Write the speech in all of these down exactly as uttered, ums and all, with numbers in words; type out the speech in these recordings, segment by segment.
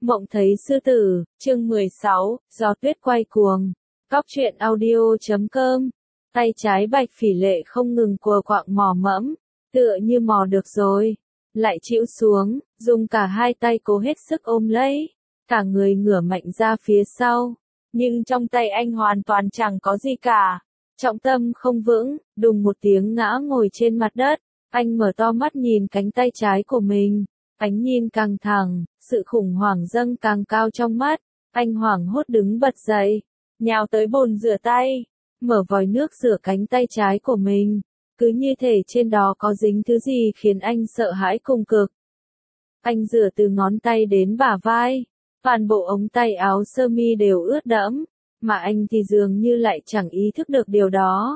Mộng thấy sư tử, chương mười sáu, gió tuyết quay cuồng. Cóc truyện audio chấm com. Tay trái Bạch Phỉ Lệ không ngừng cùa quạng mò mẫm, tựa như mò được rồi, lại chịu xuống, dùng cả hai tay cố hết sức ôm lấy, cả người ngửa mạnh ra phía sau, nhưng trong tay anh hoàn toàn chẳng có gì cả. Trọng tâm không vững, đùng một tiếng ngã ngồi trên mặt đất, anh mở to mắt nhìn cánh tay trái của mình, ánh nhìn càng thẳng, sự khủng hoảng dâng càng cao trong mắt, anh hoảng hốt đứng bật dậy, nhào tới bồn rửa tay, mở vòi nước rửa cánh tay trái của mình, cứ như thể trên đó có dính thứ gì khiến anh sợ hãi cùng cực. Anh rửa từ ngón tay đến bả vai, toàn bộ ống tay áo sơ mi đều ướt đẫm, mà anh thì dường như lại chẳng ý thức được điều đó.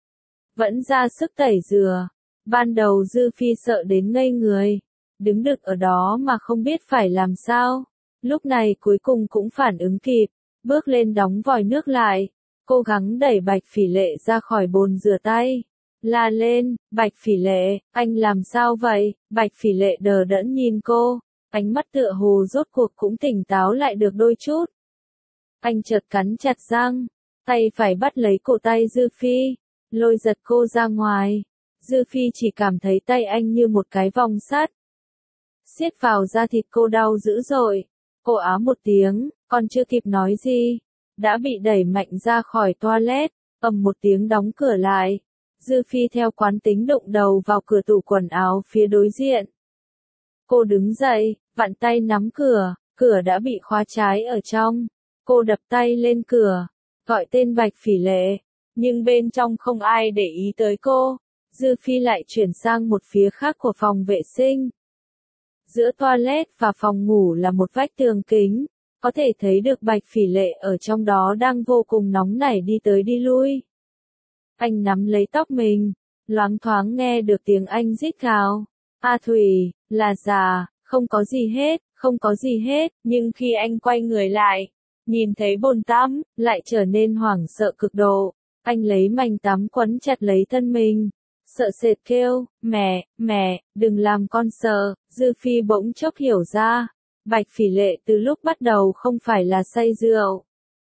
Vẫn ra sức tẩy rửa, ban đầu Dư Phi sợ đến ngây người, đứng đực ở đó mà không biết phải làm sao, lúc này cuối cùng cũng phản ứng kịp, bước lên đóng vòi nước lại, cố gắng đẩy Bạch Phỉ Lệ ra khỏi bồn rửa tay, la lên, Bạch Phỉ Lệ, anh làm sao vậy? Bạch Phỉ Lệ đờ đẫn nhìn cô, ánh mắt tựa hồ rốt cuộc cũng tỉnh táo lại được đôi chút. Anh chợt cắn chặt răng, tay phải bắt lấy cổ tay Dư Phi, lôi giật cô ra ngoài. Dư Phi chỉ cảm thấy tay anh như một cái vòng sắt, siết vào da thịt cô đau dữ dội. Cô á một tiếng, còn chưa kịp nói gì, đã bị đẩy mạnh ra khỏi toilet, ầm một tiếng đóng cửa lại. Dư Phi theo quán tính đụng đầu vào cửa tủ quần áo phía đối diện. Cô đứng dậy, vặn tay nắm cửa, cửa đã bị khóa trái ở trong. Cô đập tay lên cửa, gọi tên Bạch Phỉ Lệ, nhưng bên trong không ai để ý tới cô. Dư Phi lại chuyển sang một phía khác của phòng vệ sinh. Giữa toilet và phòng ngủ là một vách tường kính, có thể thấy được Bạch Phỉ Lệ ở trong đó đang vô cùng nóng nảy đi tới đi lui. Anh nắm lấy tóc mình, loáng thoáng nghe được tiếng anh rít gào. A Thủy, là già, không có gì hết, không có gì hết, nhưng khi anh quay người lại, nhìn thấy bồn tắm, lại trở nên hoảng sợ cực độ. Anh lấy mành tắm quấn chặt lấy thân mình, sợ sệt kêu, mẹ, mẹ, đừng làm con sợ. Dư Phi bỗng chốc hiểu ra, Bạch Phỉ Lệ từ lúc bắt đầu không phải là say rượu.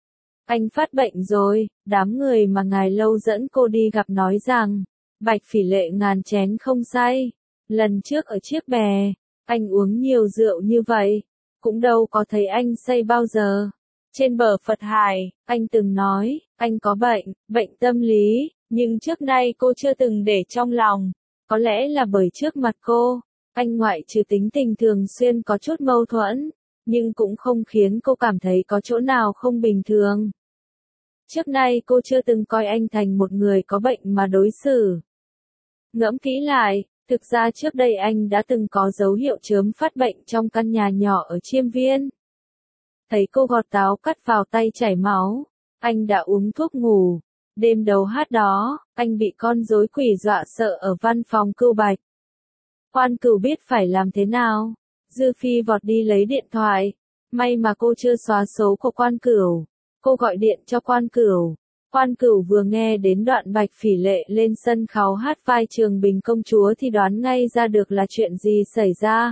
Anh phát bệnh rồi, đám người mà ngài lâu dẫn cô đi gặp nói rằng, Bạch Phỉ Lệ ngàn chén không say. Lần trước ở chiếc bè, anh uống nhiều rượu như vậy, cũng đâu có thấy anh say bao giờ. Trên bờ Phật Hải, anh từng nói, anh có bệnh, bệnh tâm lý, nhưng trước nay cô chưa từng để trong lòng. Có lẽ là bởi trước mặt cô, anh ngoại trừ tính tình thường xuyên có chút mâu thuẫn, nhưng cũng không khiến cô cảm thấy có chỗ nào không bình thường. Trước nay cô chưa từng coi anh thành một người có bệnh mà đối xử. Ngẫm kỹ lại, thực ra trước đây anh đã từng có dấu hiệu chớm phát bệnh trong căn nhà nhỏ ở Chiêm Viên. Thấy cô gọt táo cắt vào tay chảy máu, anh đã uống thuốc ngủ. Đêm đầu hát đó, anh bị con rối quỷ dọa sợ ở văn phòng Cưu Bạch. Quan Cửu biết phải làm thế nào. Dư Phi vọt đi lấy điện thoại. May mà cô chưa xóa số của Quan Cửu. Cô gọi điện cho Quan Cửu. Quan Cửu vừa nghe đến đoạn Bạch Phỉ Lệ lên sân khấu hát vai Trường Bình công chúa thì đoán ngay ra được là chuyện gì xảy ra.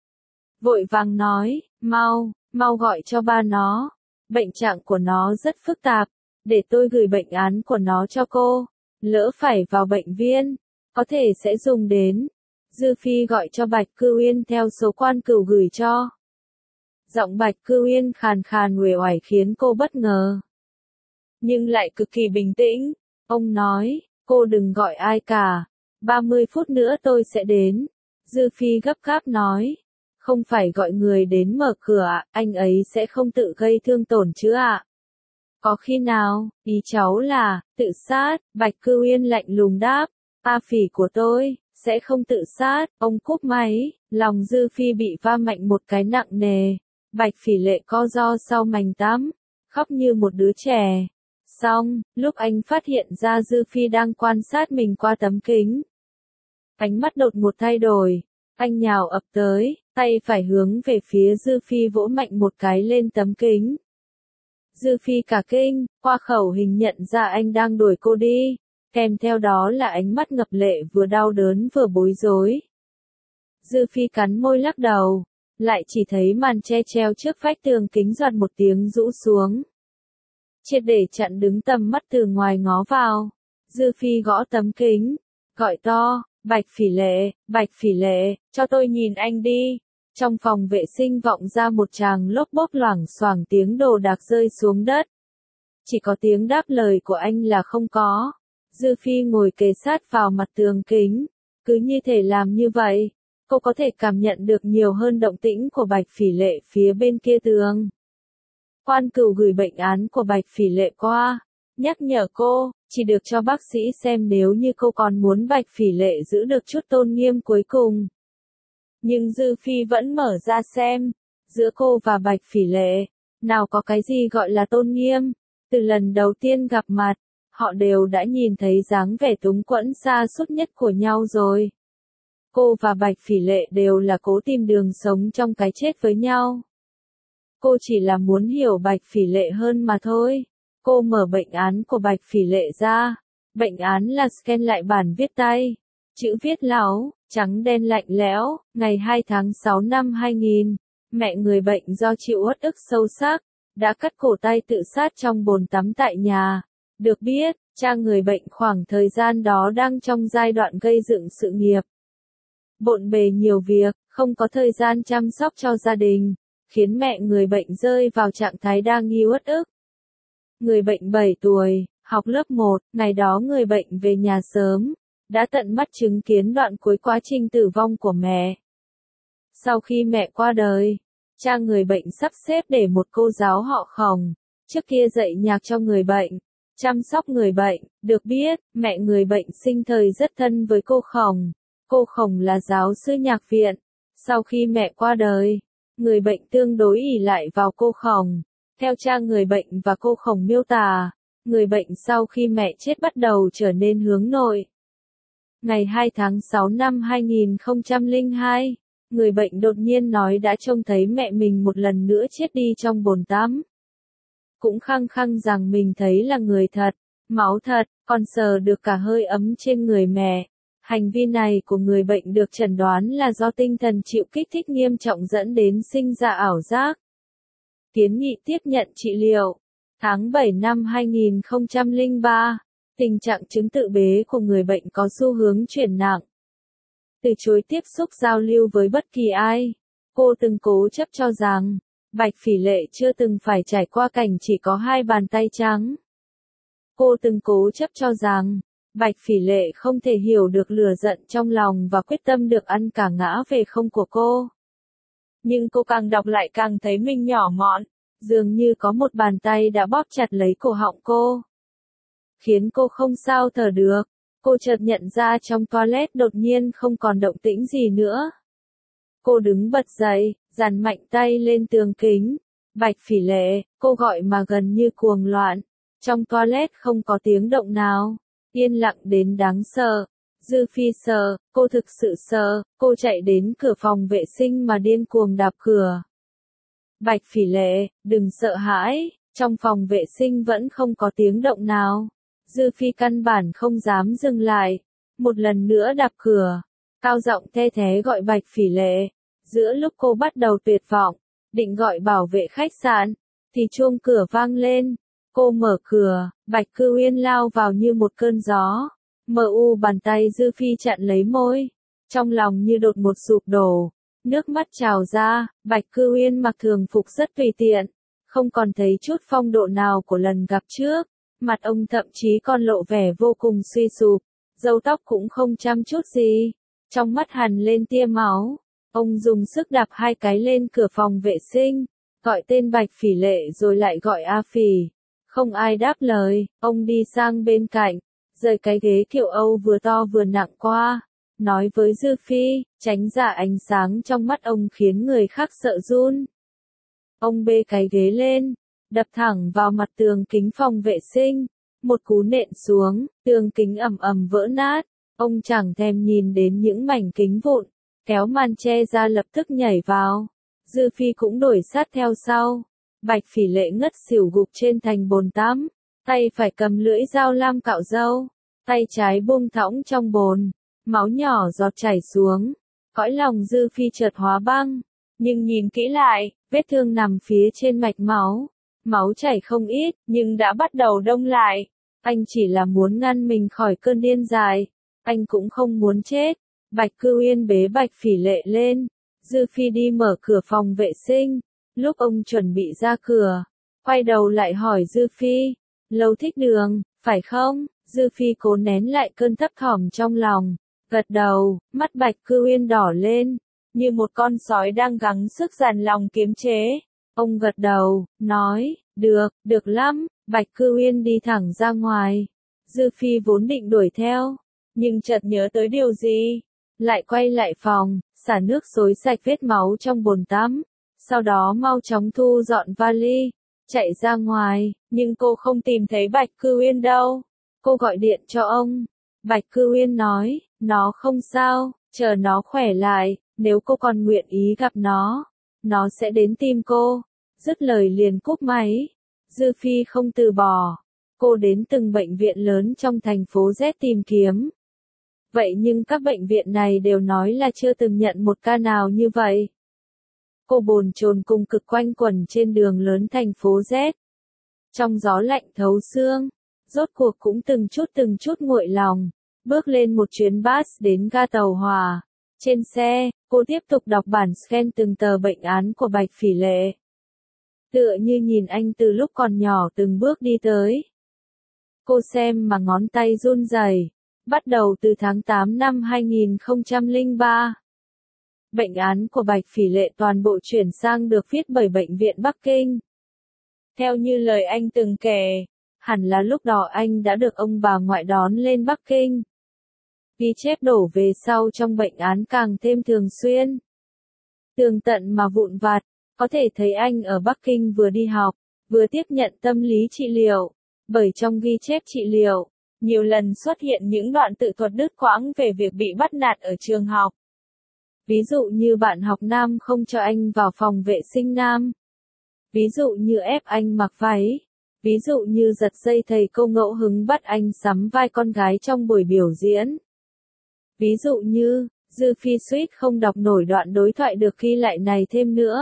Vội vàng nói, mau, mau gọi cho ba nó. Bệnh trạng của nó rất phức tạp, để tôi gửi bệnh án của nó cho cô. Lỡ phải vào bệnh viện, có thể sẽ dùng đến. Dư Phi gọi cho Bạch Cư Uyên theo số Quan Cửu gửi cho. Giọng Bạch Cư Uyên khàn khàn uể oải khiến cô bất ngờ, nhưng lại cực kỳ bình tĩnh. Ông nói, cô đừng gọi ai cả, ba mươi phút nữa tôi sẽ đến. Dư Phi gấp gáp nói, không phải gọi người đến mở cửa ạ, anh ấy sẽ không tự gây thương tổn chứ ạ? Có khi nào, ý cháu là, tự sát? Bạch Cư Uyên lạnh lùng đáp, A Phỉ của tôi, sẽ không tự sát. Ông cúp máy, lòng Dư Phi bị va mạnh một cái nặng nề. Bạch Phỉ Lệ co ro sau mành tắm, khóc như một đứa trẻ. Xong, lúc anh phát hiện ra Dư Phi đang quan sát mình qua tấm kính, ánh mắt đột ngột thay đổi, anh nhào ập tới, tay phải hướng về phía Dư Phi vỗ mạnh một cái lên tấm kính. Dư Phi cả kinh, qua khẩu hình nhận ra anh đang đuổi cô đi, kèm theo đó là ánh mắt ngập lệ vừa đau đớn vừa bối rối. Dư Phi cắn môi lắc đầu, lại chỉ thấy màn che treo trước vách tường kính giọt một tiếng rũ xuống. Triệt để chặn đứng tầm mắt từ ngoài ngó vào. Dư Phi gõ tấm kính, gọi to, Bạch Phỉ Lệ, Bạch Phỉ Lệ, cho tôi nhìn anh đi. Trong phòng vệ sinh vọng ra một tràng lốp bốp loảng xoảng tiếng đồ đạc rơi xuống đất. Chỉ có tiếng đáp lời của anh là không có. Dư Phi ngồi kề sát vào mặt tường kính. Cứ như thể làm như vậy, cô có thể cảm nhận được nhiều hơn động tĩnh của Bạch Phỉ Lệ phía bên kia tường. Quan Cửu gửi bệnh án của Bạch Phỉ Lệ qua, nhắc nhở cô, chỉ được cho bác sĩ xem nếu như cô còn muốn Bạch Phỉ Lệ giữ được chút tôn nghiêm cuối cùng. Nhưng Dư Phi vẫn mở ra xem, giữa cô và Bạch Phỉ Lệ, nào có cái gì gọi là tôn nghiêm, từ lần đầu tiên gặp mặt, họ đều đã nhìn thấy dáng vẻ túng quẫn sa sút nhất của nhau rồi. Cô và Bạch Phỉ Lệ đều là cố tìm đường sống trong cái chết với nhau. Cô chỉ là muốn hiểu Bạch Phỉ Lệ hơn mà thôi. Cô mở bệnh án của Bạch Phỉ Lệ ra. Bệnh án là scan lại bản viết tay. Chữ viết láo, trắng đen lạnh lẽo, ngày hai tháng sáu năm hai nghìn. Mẹ người bệnh do chịu uất ức sâu sắc, đã cắt cổ tay tự sát trong bồn tắm tại nhà. Được biết, cha người bệnh khoảng thời gian đó đang trong giai đoạn gây dựng sự nghiệp. Bộn bề nhiều việc, không có thời gian chăm sóc cho gia đình, khiến mẹ người bệnh rơi vào trạng thái đa nghi uất ức. Người bệnh bảy tuổi, học lớp một, ngày đó người bệnh về nhà sớm, đã tận mắt chứng kiến đoạn cuối quá trình tử vong của mẹ. Sau khi mẹ qua đời, cha người bệnh sắp xếp để một cô giáo họ Khổng, trước kia dạy nhạc cho người bệnh, chăm sóc người bệnh. Được biết, mẹ người bệnh sinh thời rất thân với cô Khổng. Cô Khổng là giáo sư nhạc viện. Sau khi mẹ qua đời, người bệnh tương đối ỷ lại vào cô Khổng. Theo cha người bệnh và cô Khổng miêu tả, người bệnh sau khi mẹ chết bắt đầu trở nên hướng nội. Ngày hai tháng sáu năm hai nghìn không trăm lẻ hai, người bệnh đột nhiên nói đã trông thấy mẹ mình một lần nữa chết đi trong bồn tắm. Cũng khăng khăng rằng mình thấy là người thật, máu thật, còn sờ được cả hơi ấm trên người mẹ. Hành vi này của người bệnh được chẩn đoán là do tinh thần chịu kích thích nghiêm trọng dẫn đến sinh ra ảo giác. Kiến nghị tiếp nhận trị liệu. Tháng bảy năm hai nghìn không trăm lẻ ba, tình trạng chứng tự bế của người bệnh có xu hướng chuyển nặng. Từ chối tiếp xúc giao lưu với bất kỳ ai, cô từng cố chấp cho rằng, Bạch Phỉ Lệ chưa từng phải trải qua cảnh chỉ có hai bàn tay trắng. Cô từng cố chấp cho rằng, Bạch Phỉ Lệ không thể hiểu được lửa giận trong lòng và quyết tâm được ăn cả ngã về không của cô. Nhưng cô càng đọc lại càng thấy mình nhỏ mọn, dường như có một bàn tay đã bóp chặt lấy cổ họng cô, khiến cô không sao thở được. Cô chợt nhận ra trong toilet đột nhiên không còn động tĩnh gì nữa. Cô đứng bật dậy, dàn mạnh tay lên tường kính. Bạch Phỉ Lệ, cô gọi mà gần như cuồng loạn. Trong toilet không có tiếng động nào, yên lặng đến đáng sợ. Dư Phi sợ, cô thực sự sợ, cô chạy đến cửa phòng vệ sinh mà điên cuồng đạp cửa. Bạch Phỉ Lệ, đừng sợ hãi, trong phòng vệ sinh vẫn không có tiếng động nào. Dư Phi căn bản không dám dừng lại, một lần nữa đạp cửa, cao giọng the thé gọi Bạch Phỉ Lệ. Giữa lúc cô bắt đầu tuyệt vọng, định gọi bảo vệ khách sạn, thì chuông cửa vang lên. Cô mở cửa, Bạch Cư Uyên lao vào như một cơn gió. Mờ u bàn tay Dư Phi chặn lấy môi, trong lòng như đột một sụp đổ, nước mắt trào ra. Bạch Cư Uyên mặc thường phục rất tùy tiện, không còn thấy chút phong độ nào của lần gặp trước. Mặt ông thậm chí còn lộ vẻ vô cùng suy sụp, râu tóc cũng không chăm chút gì, trong mắt hằn lên tia máu. Ông dùng sức đạp hai cái lên cửa phòng vệ sinh, gọi tên Bạch Phỉ Lệ rồi lại gọi A Phỉ. Không ai đáp lời, ông đi sang bên cạnh, rời cái ghế kiểu Âu vừa to vừa nặng qua, nói với Dư Phi, tránh ra ánh sáng trong mắt ông khiến người khác sợ run. Ông bê cái ghế lên, đập thẳng vào mặt tường kính phòng vệ sinh, một cú nện xuống, tường kính ầm ầm vỡ nát. Ông chẳng thèm nhìn đến những mảnh kính vụn, kéo màn che ra lập tức nhảy vào. Dư Phi cũng đuổi sát theo sau. Bạch Phỉ Lệ ngất xỉu gục trên thành bồn tắm, tay phải cầm lưỡi dao lam cạo râu, tay trái buông thõng trong bồn, máu nhỏ giọt chảy xuống. Cõi lòng Dư Phi chợt hóa băng, nhưng nhìn kỹ lại, vết thương nằm phía trên mạch máu. Máu chảy không ít, nhưng đã bắt đầu đông lại. Anh chỉ là muốn ngăn mình khỏi cơn điên dại. Anh cũng không muốn chết. Bạch Cư Uyên bế Bạch Phỉ Lệ lên. Dư Phi đi mở cửa phòng vệ sinh. Lúc ông chuẩn bị ra cửa, quay đầu lại hỏi Dư Phi, Lâu thích đường, phải không? Dư Phi cố nén lại cơn thấp thỏm trong lòng. Gật đầu, mắt Bạch Cư Uyên đỏ lên, như một con sói đang gắng sức dằn lòng kiềm chế. Ông gật đầu, nói, được, được lắm. Bạch Cư Uyên đi thẳng ra ngoài. Dư Phi vốn định đuổi theo, nhưng chợt nhớ tới điều gì, lại quay lại phòng, xả nước xối sạch vết máu trong bồn tắm, sau đó mau chóng thu dọn vali, chạy ra ngoài, nhưng cô không tìm thấy Bạch Cư Uyên đâu. Cô gọi điện cho ông. Bạch Cư Uyên nói, nó không sao, chờ nó khỏe lại, nếu cô còn nguyện ý gặp nó, nó sẽ đến tìm cô. Dứt lời liền cúp máy. Dư Phi không từ bỏ. Cô đến từng bệnh viện lớn trong thành phố Z tìm kiếm. Vậy nhưng các bệnh viện này đều nói là chưa từng nhận một ca nào như vậy. Cô bồn chồn cùng cực quanh quẩn trên đường lớn thành phố Z. Trong gió lạnh thấu xương, rốt cuộc cũng từng chút từng chút nguội lòng, bước lên một chuyến bus đến ga Tàu Hòa. Trên xe, cô tiếp tục đọc bản scan từng tờ bệnh án của Bạch Phỉ Lệ. Tựa như nhìn anh từ lúc còn nhỏ từng bước đi tới. Cô xem mà ngón tay run rẩy. Bắt đầu từ tháng tám năm hai nghìn không trăm lẻ ba. Bệnh án của Bạch Phỉ Lệ toàn bộ chuyển sang được viết bởi Bệnh viện Bắc Kinh. Theo như lời anh từng kể, hẳn là lúc đó anh đã được ông bà ngoại đón lên Bắc Kinh. Ghi chép đổ về sau trong bệnh án càng thêm thường xuyên. Tường tận mà vụn vặt, có thể thấy anh ở Bắc Kinh vừa đi học, vừa tiếp nhận tâm lý trị liệu. Bởi trong ghi chép trị liệu, nhiều lần xuất hiện những đoạn tự thuật đứt quãng về việc bị bắt nạt ở trường học. Ví dụ như bạn học nam không cho anh vào phòng vệ sinh nam. Ví dụ như ép anh mặc váy. Ví dụ như giật dây thầy cô ngẫu hứng bắt anh sắm vai con gái trong buổi biểu diễn. Ví dụ như, Dư Phi suýt không đọc nổi đoạn đối thoại được ghi lại này thêm nữa.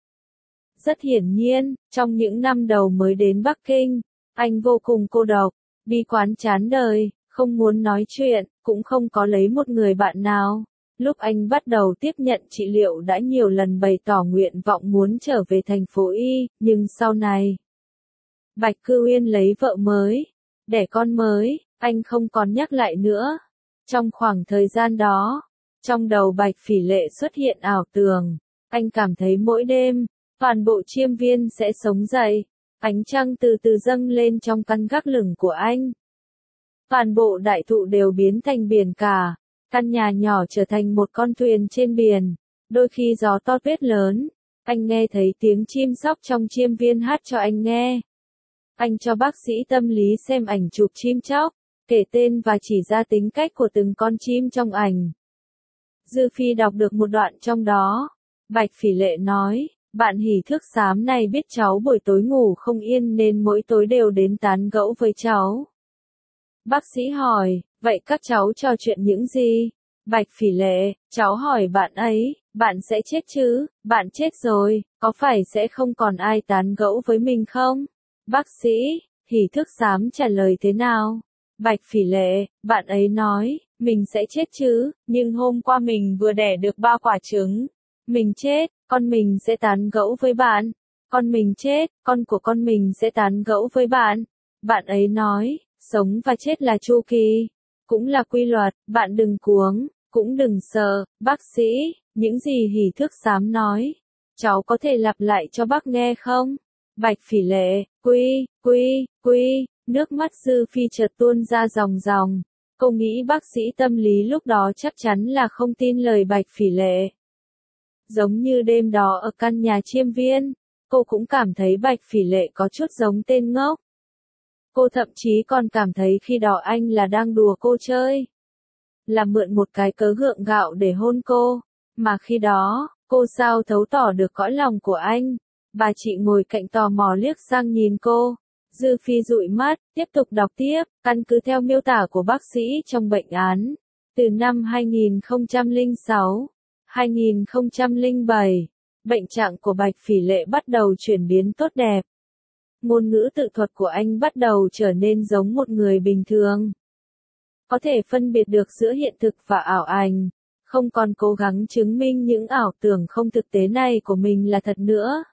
Rất hiển nhiên, trong những năm đầu mới đến Bắc Kinh, anh vô cùng cô độc, bi quan chán đời, không muốn nói chuyện, cũng không có lấy một người bạn nào. Lúc anh bắt đầu tiếp nhận trị liệu đã nhiều lần bày tỏ nguyện vọng muốn trở về thành phố Y, nhưng sau này, Bạch Cư Uyên lấy vợ mới, đẻ con mới, anh không còn nhắc lại nữa. Trong khoảng thời gian đó, trong đầu Bạch Phỉ Lệ xuất hiện ảo tưởng, anh cảm thấy mỗi đêm, toàn bộ Chiêm Viên sẽ sống dậy, ánh trăng từ từ dâng lên trong căn gác lửng của anh. Toàn bộ đại thụ đều biến thành biển cả, căn nhà nhỏ trở thành một con thuyền trên biển, đôi khi gió to tuyết lớn, anh nghe thấy tiếng chim sóc trong Chiêm Viên hát cho anh nghe. Anh cho bác sĩ tâm lý xem ảnh chụp chim chóc, kể tên và chỉ ra tính cách của từng con chim trong ảnh. Dư Phi đọc được một đoạn trong đó. Bạch Phỉ Lệ nói, bạn hỉ thước xám này biết cháu buổi tối ngủ không yên nên mỗi tối đều đến tán gẫu với cháu. Bác sĩ hỏi, vậy các cháu trò chuyện những gì? Bạch Phỉ Lệ, cháu hỏi bạn ấy, bạn sẽ chết chứ, bạn chết rồi, có phải sẽ không còn ai tán gẫu với mình không? Bác sĩ, hỉ thước xám trả lời thế nào? Bạch Phỉ Lệ, bạn ấy nói, mình sẽ chết chứ, nhưng hôm qua mình vừa đẻ được ba quả trứng. Mình chết, con mình sẽ tán gẫu với bạn. Con mình chết, con của con mình sẽ tán gẫu với bạn. Bạn ấy nói, sống và chết là chu kỳ, cũng là quy luật, bạn đừng cuống, cũng đừng sợ. Bác sĩ, những gì hỉ thước xám nói, cháu có thể lặp lại cho bác nghe không? Bạch Phỉ Lệ, quy, quy, quy, nước mắt Dư Phi chợt tuôn ra ròng ròng. Cô nghĩ bác sĩ tâm lý lúc đó chắc chắn là không tin lời Bạch Phỉ Lệ. Giống như đêm đó ở căn nhà Chiêm Viên, cô cũng cảm thấy Bạch Phỉ Lệ có chút giống tên ngốc. Cô thậm chí còn cảm thấy khi đó anh là đang đùa cô chơi. Là mượn một cái cớ gượng gạo để hôn cô. Mà khi đó, cô sao thấu tỏ được cõi lòng của anh. Bà chị ngồi cạnh tò mò liếc sang nhìn cô. Dư Phi dụi mắt, tiếp tục đọc tiếp, căn cứ theo miêu tả của bác sĩ trong bệnh án. Từ năm hai nghìn không trăm lẻ sáu, hai nghìn không trăm lẻ bảy, bệnh trạng của Bạch Phỉ Lệ bắt đầu chuyển biến tốt đẹp. Ngôn ngữ tự thuật của anh bắt đầu trở nên giống một người bình thường. Có thể phân biệt được giữa hiện thực và ảo ảnh, không còn cố gắng chứng minh những ảo tưởng không thực tế này của mình là thật nữa.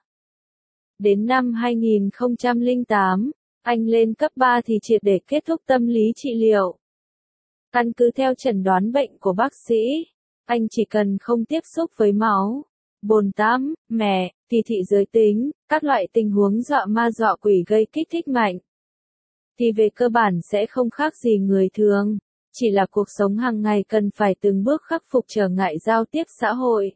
Đến năm hai nghìn không trăm lẻ tám, anh lên cấp ba thì triệt để kết thúc tâm lý trị liệu. Căn cứ theo chẩn đoán bệnh của bác sĩ, anh chỉ cần không tiếp xúc với máu, bồn tắm, mẹ, kỳ thị giới tính, các loại tình huống dọa ma dọa quỷ gây kích thích mạnh, thì về cơ bản sẽ không khác gì người thường, chỉ là cuộc sống hàng ngày cần phải từng bước khắc phục trở ngại giao tiếp xã hội.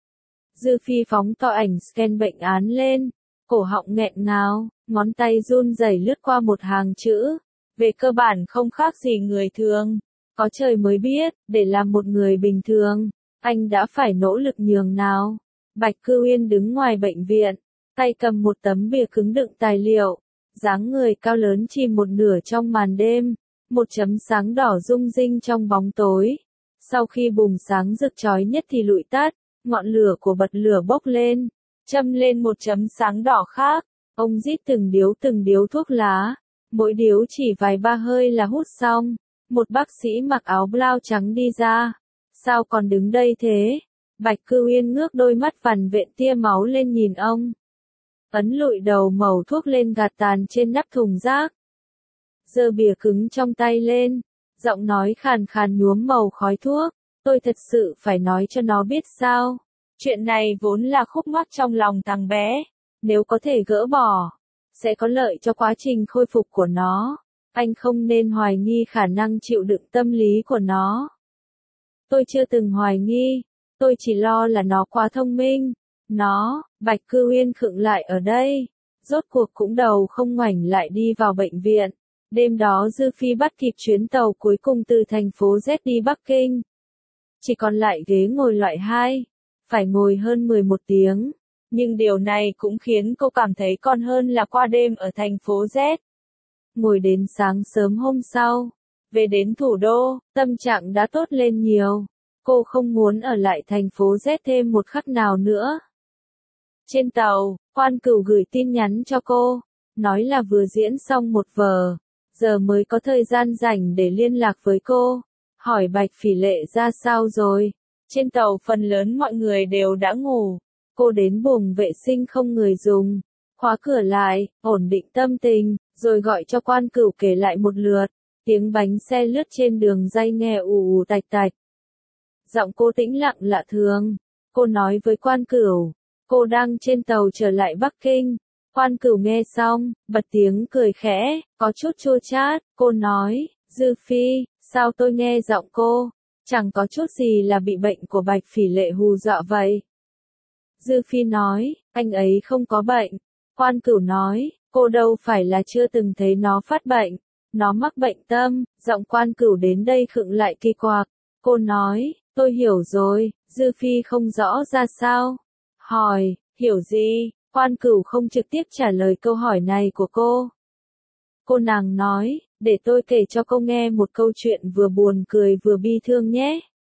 Dư Phi phóng to ảnh scan bệnh án lên, cổ họng nghẹn ngào, ngón tay run rẩy lướt qua một hàng chữ. Về cơ bản không khác gì người thường. Có trời mới biết, để làm một người bình thường, anh đã phải nỗ lực nhường nào. Bạch Cư Uyên đứng ngoài bệnh viện, tay cầm một tấm bìa cứng đựng tài liệu, dáng người cao lớn chìm một nửa trong màn đêm, một chấm sáng đỏ rung rinh trong bóng tối. Sau khi bùng sáng rực chói nhất thì lụi tắt, ngọn lửa của bật lửa bốc lên, châm lên một chấm sáng đỏ khác. Ông rít từng điếu từng điếu thuốc lá, mỗi điếu chỉ vài ba hơi là hút xong. Một bác sĩ mặc áo blau trắng đi ra. Sao còn đứng đây thế? Bạch Cư Uyên ngước đôi mắt vằn vện tia máu lên nhìn ông. Ấn lụi đầu mẩu thuốc lên gạt tàn trên nắp thùng rác. Giơ bìa cứng trong tay lên, giọng nói khàn khàn nhuốm màu khói thuốc. Tôi thật sự phải nói cho nó biết sao. Chuyện này vốn là khúc mắc trong lòng thằng bé. Nếu có thể gỡ bỏ, sẽ có lợi cho quá trình khôi phục của nó. Anh không nên hoài nghi khả năng chịu đựng tâm lý của nó. Tôi chưa từng hoài nghi, tôi chỉ lo là nó quá thông minh. Nó, Bạch Cư Uyên khựng lại ở đây, rốt cuộc cũng đầu không ngoảnh lại đi vào bệnh viện. Đêm đó Dư Phi bắt kịp chuyến tàu cuối cùng từ thành phố Z đi Bắc Kinh. Chỉ còn lại ghế ngồi loại hai, phải ngồi hơn mười một tiếng. Nhưng điều này cũng khiến cô cảm thấy còn hơn là qua đêm ở thành phố Z. Ngồi đến sáng sớm hôm sau, về đến thủ đô, tâm trạng đã tốt lên nhiều. Cô không muốn ở lại thành phố Z thêm một khắc nào nữa. Trên tàu, Quan Cửu gửi tin nhắn cho cô, nói là vừa diễn xong một vở, giờ mới có thời gian rảnh để liên lạc với cô, hỏi Bạch Phỉ Lệ ra sao rồi. Trên tàu phần lớn mọi người đều đã ngủ. Cô đến buồng vệ sinh không người dùng, khóa cửa lại, ổn định tâm tình, rồi gọi cho Quan Cửu kể lại một lượt. Tiếng bánh xe lướt trên đường ray nghe ù ù tạch tạch. Giọng cô tĩnh lặng lạ thường. Cô nói với Quan Cửu, cô đang trên tàu trở lại Bắc Kinh. Quan Cửu nghe xong, bật tiếng cười khẽ, có chút chua chát. Cô nói, Dư Phi, sao tôi nghe giọng cô, chẳng có chút gì là bị bệnh của Bạch Phỉ Lệ hù dọa vậy. Dư Phi nói, anh ấy không có bệnh. Quan Cửu nói, cô đâu phải là chưa từng thấy nó phát bệnh. Nó mắc bệnh tâm. Giọng Quan Cửu đến đây khựng lại kỳ quặc. Cô nói, tôi hiểu rồi. Dư Phi không rõ ra sao. Hỏi, hiểu gì? Quan Cửu không trực tiếp trả lời câu hỏi này của cô. Cô nàng nói, để tôi kể cho cô nghe một câu chuyện vừa buồn cười vừa bi thương nhé.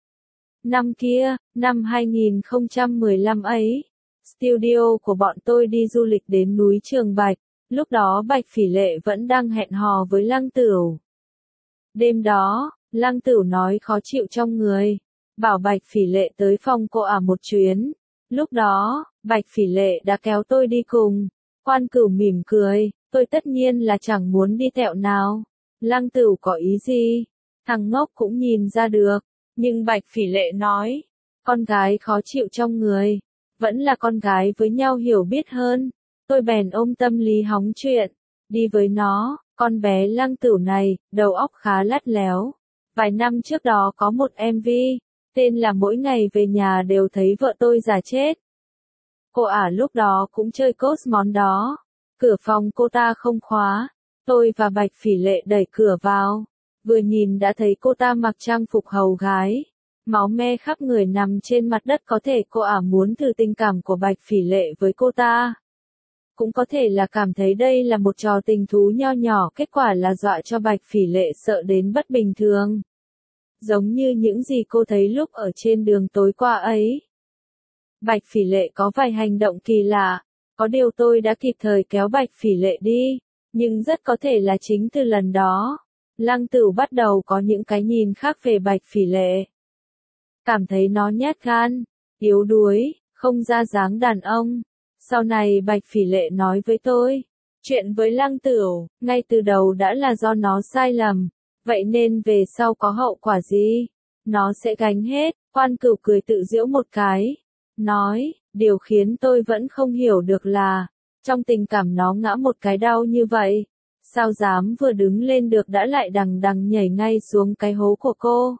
Năm kia, năm hai nghìn không trăm mười lăm ấy, studio của bọn tôi đi du lịch đến núi Trường Bạch, lúc đó Bạch Phỉ Lệ vẫn đang hẹn hò với Lăng Tửu. Đêm đó, Lăng Tửu nói khó chịu trong người, bảo Bạch Phỉ Lệ tới phòng cô ả một chuyến. Lúc đó, Bạch Phỉ Lệ đã kéo tôi đi cùng. Quan Cửu mỉm cười, tôi tất nhiên là chẳng muốn đi tẹo nào. Lăng Tửu có ý gì? Thằng ngốc cũng nhìn ra được. Nhưng Bạch Phỉ Lệ nói, con gái khó chịu trong người, vẫn là con gái với nhau hiểu biết hơn. Tôi bèn ôm tâm lý hóng chuyện, đi với nó. Con bé Lăng Tửu này, đầu óc khá lắt léo. Vài năm trước đó có một em vê, tên là Mỗi Ngày Về Nhà Đều Thấy Vợ Tôi Già Chết. Cô ả lúc đó cũng chơi cốt món đó. Cửa phòng cô ta không khóa. Tôi và Bạch Phỉ Lệ đẩy cửa vào. Vừa nhìn đã thấy cô ta mặc trang phục hầu gái. Máu me khắp người nằm trên mặt đất, có thể cô ả muốn thử tình cảm của Bạch Phỉ Lệ với cô ta. Cũng có thể là cảm thấy đây là một trò tình thú nho nhỏ, kết quả là dọa cho Bạch Phỉ Lệ sợ đến bất bình thường. Giống như những gì cô thấy lúc ở trên đường tối qua ấy. Bạch Phỉ Lệ có vài hành động kỳ lạ, có điều tôi đã kịp thời kéo Bạch Phỉ Lệ đi, nhưng rất có thể là chính từ lần đó, Lăng Tửu bắt đầu có những cái nhìn khác về Bạch Phỉ Lệ. Cảm thấy nó nhát gan, yếu đuối, không ra dáng đàn ông. Sau này Bạch Phỉ Lệ nói với tôi, chuyện với Lăng Tửu, ngay từ đầu đã là do nó sai lầm, vậy nên về sau có hậu quả gì, nó sẽ gánh hết. Quan Cửu cười tự giễu một cái, nói, điều khiến tôi vẫn không hiểu được là, trong tình cảm nó ngã một cái đau như vậy, sao dám vừa đứng lên được đã lại đằng đằng nhảy ngay xuống cái hố của cô.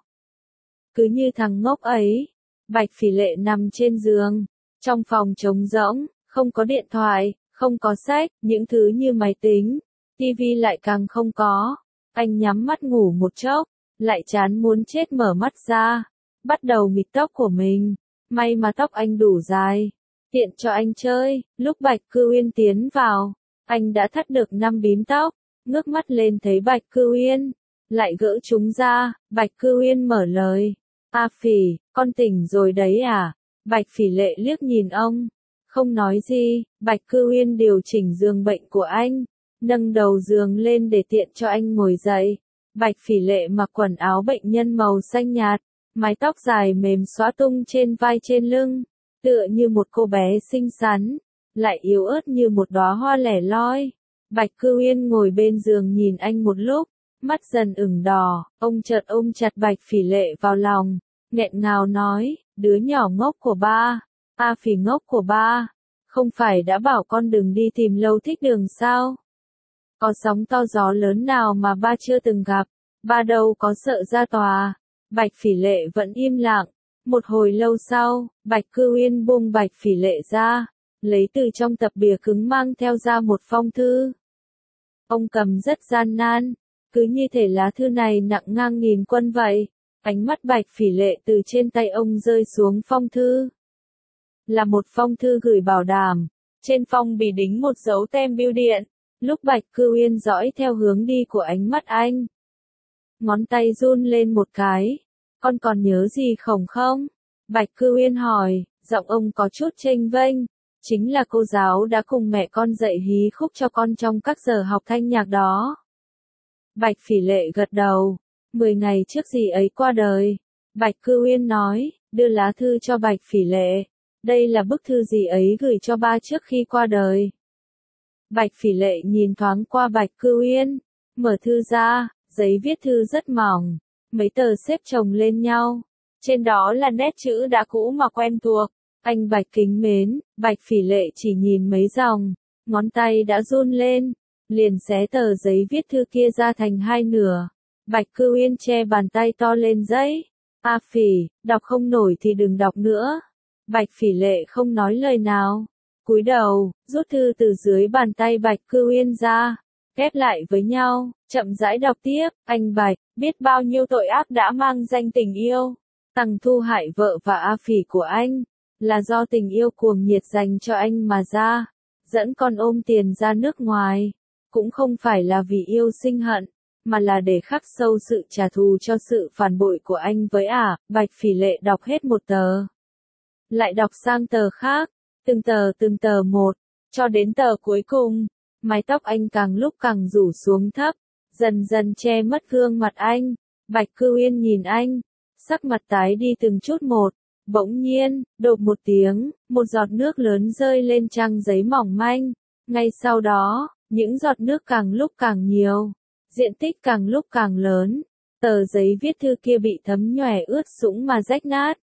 Cứ như thằng ngốc ấy, Bạch Phỉ Lệ nằm trên giường, trong phòng trống rỗng, không có điện thoại, không có sách, những thứ như máy tính, tivi lại càng không có. Anh nhắm mắt ngủ một chốc, lại chán muốn chết mở mắt ra, bắt đầu bịt tóc của mình. May mà tóc anh đủ dài, tiện cho anh chơi. Lúc Bạch Cư Uyên tiến vào, anh đã thắt được năm bím tóc, ngước mắt lên thấy Bạch Cư Uyên, lại gỡ chúng ra. Bạch Cư Uyên mở lời, A Phỉ, con tỉnh rồi đấy à? Bạch Phỉ Lệ liếc nhìn ông, không nói gì. Bạch Cư Uyên điều chỉnh giường bệnh của anh, nâng đầu giường lên để tiện cho anh ngồi dậy. Bạch Phỉ Lệ mặc quần áo bệnh nhân màu xanh nhạt, mái tóc dài mềm xõa tung trên vai trên lưng, tựa như một cô bé xinh xắn, lại yếu ớt như một đóa hoa lẻ loi. Bạch Cư Uyên ngồi bên giường nhìn anh một lúc, mắt dần ửng đỏ, ông chợt ôm chặt Bạch Phỉ Lệ vào lòng, nghẹn ngào nói, đứa nhỏ ngốc của ba, A Phỉ ngốc của ba, không phải đã bảo con đừng đi tìm Lâu Thích Đường sao? Có sóng to gió lớn nào mà ba chưa từng gặp, ba đâu có sợ ra tòa. Bạch Phỉ Lệ vẫn im lặng. Một hồi lâu sau, Bạch Cư Uyên buông Bạch Phỉ Lệ ra, lấy từ trong tập bìa cứng mang theo ra một phong thư. Ông cầm rất gian nan, cứ như thể lá thư này nặng ngang nghìn cân vậy. Ánh mắt Bạch Phỉ Lệ từ trên tay ông rơi xuống phong thư. Là một phong thư gửi bảo đảm, trên phong bì đính một dấu tem bưu điện. Lúc Bạch Cư Uyên dõi theo hướng đi của ánh mắt anh, ngón tay run lên một cái. Con còn nhớ gì khổng không? Bạch Cư Uyên hỏi, giọng ông có chút chênh vênh. Chính là cô giáo đã cùng mẹ con dạy hí khúc cho con trong các giờ học thanh nhạc đó. Bạch Phỉ Lệ gật đầu. Mười ngày trước dì ấy qua đời. Bạch Cư Uyên nói, đưa lá thư cho Bạch Phỉ Lệ. Đây là bức thư dì ấy gửi cho ba trước khi qua đời. Bạch Phỉ Lệ nhìn thoáng qua Bạch Cư Uyên, mở thư ra, giấy viết thư rất mỏng, mấy tờ xếp chồng lên nhau, trên đó là nét chữ đã cũ mà quen thuộc. Anh Bạch kính mến. Bạch Phỉ Lệ chỉ nhìn mấy dòng, ngón tay đã run lên, liền xé tờ giấy viết thư kia ra thành hai nửa. Bạch Cư Uyên che bàn tay to lên giấy, A Phỉ, đọc không nổi thì đừng đọc nữa. Bạch Phỉ Lệ không nói lời nào, cúi đầu, rút thư từ dưới bàn tay Bạch Cư Uyên ra, ghép lại với nhau, chậm rãi đọc tiếp. Anh Bạch, biết bao nhiêu tội ác đã mang danh tình yêu. Tằng Thu hại vợ và A Phỉ của anh, là do tình yêu cuồng nhiệt dành cho anh mà ra, dẫn con ôm tiền ra nước ngoài, cũng không phải là vì yêu sinh hận, mà là để khắc sâu sự trả thù cho sự phản bội của anh với ả. À. Bạch Phỉ Lệ đọc hết một tờ, lại đọc sang tờ khác, từng tờ từng tờ một, cho đến tờ cuối cùng, mái tóc anh càng lúc càng rủ xuống thấp, dần dần che mất gương mặt anh. Bạch Cư Uyên nhìn anh, sắc mặt tái đi từng chút một. Bỗng nhiên, đột một tiếng, một giọt nước lớn rơi lên trang giấy mỏng manh. Ngay sau đó, những giọt nước càng lúc càng nhiều, diện tích càng lúc càng lớn. Tờ giấy viết thư kia bị thấm nhòe ướt sũng mà rách nát.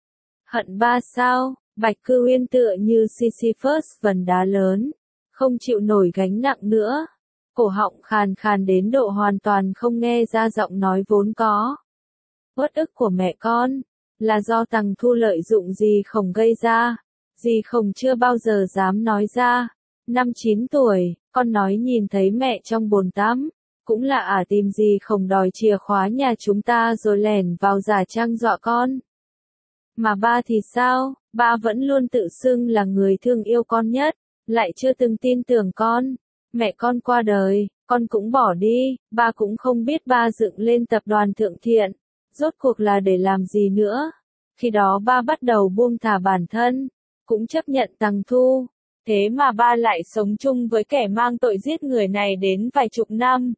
Hận ba sao? Bạch Cư Uyên tựa như Sisyphus vần đá lớn, không chịu nổi gánh nặng nữa. Cổ họng khàn khàn đến độ hoàn toàn không nghe ra giọng nói vốn có. Uất ức của mẹ con, là do Tằng Thu lợi dụng dì Khổng gây ra. Dì Khổng chưa bao giờ dám nói ra. Năm chín tuổi, con nói nhìn thấy mẹ trong bồn tắm. Cũng là ả tìm dì Khổng đòi chìa khóa nhà chúng ta rồi lẻn vào giả trang dọa con. Mà ba thì sao? Ba vẫn luôn tự xưng là người thương yêu con nhất, lại chưa từng tin tưởng con. Mẹ con qua đời, con cũng bỏ đi, ba cũng không biết ba dựng lên tập đoàn Thượng Thiện, rốt cuộc là để làm gì nữa. Khi đó ba bắt đầu buông thả bản thân, cũng chấp nhận Tằng Thu. Thế mà ba lại sống chung với kẻ mang tội giết người này đến vài chục năm.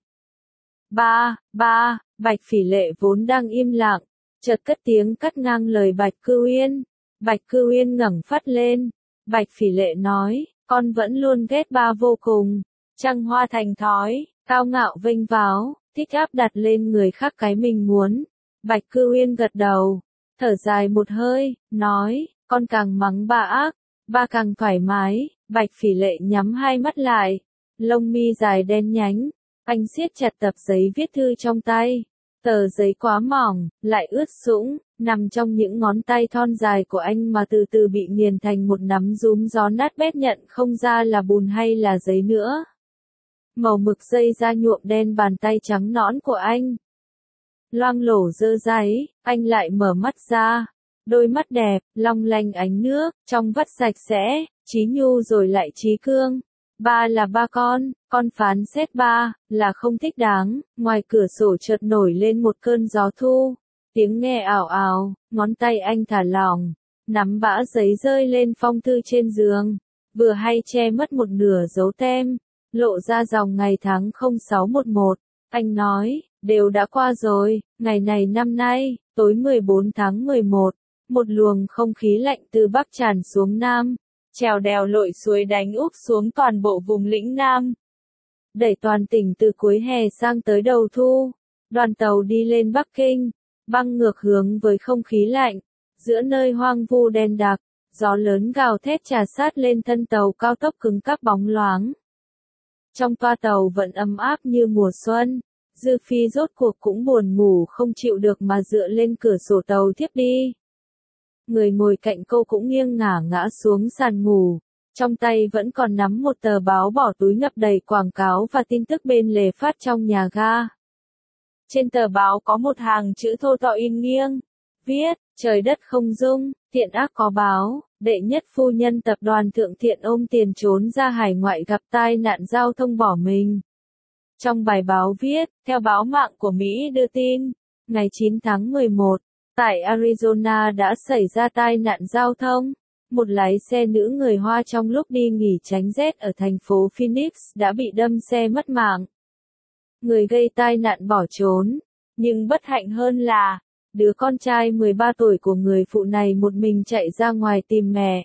Ba, ba, Bạch Phỉ Lệ vốn đang im lặng, chợt cất tiếng cắt ngang lời Bạch Cư Uyên. Bạch Cư Uyên ngẩng phát lên. Bạch Phỉ Lệ nói, con vẫn luôn ghét ba vô cùng. Trăng hoa thành thói, cao ngạo vênh váo, thích áp đặt lên người khác cái mình muốn. Bạch Cư Uyên gật đầu, thở dài một hơi, nói, con càng mắng ba ác, ba càng thoải mái. Bạch Phỉ Lệ nhắm hai mắt lại, lông mi dài đen nhánh, anh siết chặt tập giấy viết thư trong tay. Tờ giấy quá mỏng, lại ướt sũng, nằm trong những ngón tay thon dài của anh mà từ từ bị nghiền thành một nắm rúm gió nát bét, nhận không ra là bùn hay là giấy nữa. Màu mực dây da nhuộm đen bàn tay trắng nõn của anh. Loang lổ dơ giấy, anh lại mở mắt ra. Đôi mắt đẹp, long lanh ánh nước, trong vắt sạch sẽ, trí nhu rồi lại trí cương. Ba là ba con, con phán xét ba, là không thích đáng. Ngoài cửa sổ chợt nổi lên một cơn gió thu. Tiếng nghe ảo ảo, ngón tay anh thả lỏng. Nắm bã giấy rơi lên phong thư trên giường. Vừa hay che mất một nửa dấu tem. Lộ ra dòng ngày tháng không sáu một một. Anh nói, đều đã qua rồi, ngày này năm nay, tối mười bốn tháng mười một. Một luồng không khí lạnh từ Bắc tràn xuống Nam. Trèo đèo lội suối đánh úp xuống toàn bộ vùng lĩnh Nam. Đẩy toàn tỉnh từ cuối hè sang tới đầu thu. Đoàn tàu đi lên Bắc Kinh, băng ngược hướng với không khí lạnh. Giữa nơi hoang vu đen đặc, gió lớn gào thét trà sát lên thân tàu cao tốc cứng cáp bóng loáng. Trong toa tàu vẫn ấm áp như mùa xuân. Dư Phi rốt cuộc cũng buồn ngủ không chịu được mà dựa lên cửa sổ tàu thiếp đi. Người ngồi cạnh cô cũng nghiêng ngả ngã xuống sàn ngủ. Trong tay vẫn còn nắm một tờ báo bỏ túi ngập đầy quảng cáo và tin tức bên lề phát trong nhà ga. Trên tờ báo có một hàng chữ thô to in nghiêng. Viết, trời đất không dung, thiện ác có báo, đệ nhất phu nhân tập đoàn Thượng Thiện ôm tiền trốn ra hải ngoại gặp tai nạn giao thông bỏ mình. Trong bài báo viết, theo báo mạng của Mỹ đưa tin, ngày chín tháng mười một, tại Arizona đã xảy ra tai nạn giao thông. Một lái xe nữ người Hoa trong lúc đi nghỉ tránh rét ở thành phố Phoenix đã bị đâm xe mất mạng. Người gây tai nạn bỏ trốn, nhưng bất hạnh hơn là, đứa con trai mười ba tuổi của người phụ này một mình chạy ra ngoài tìm mẹ.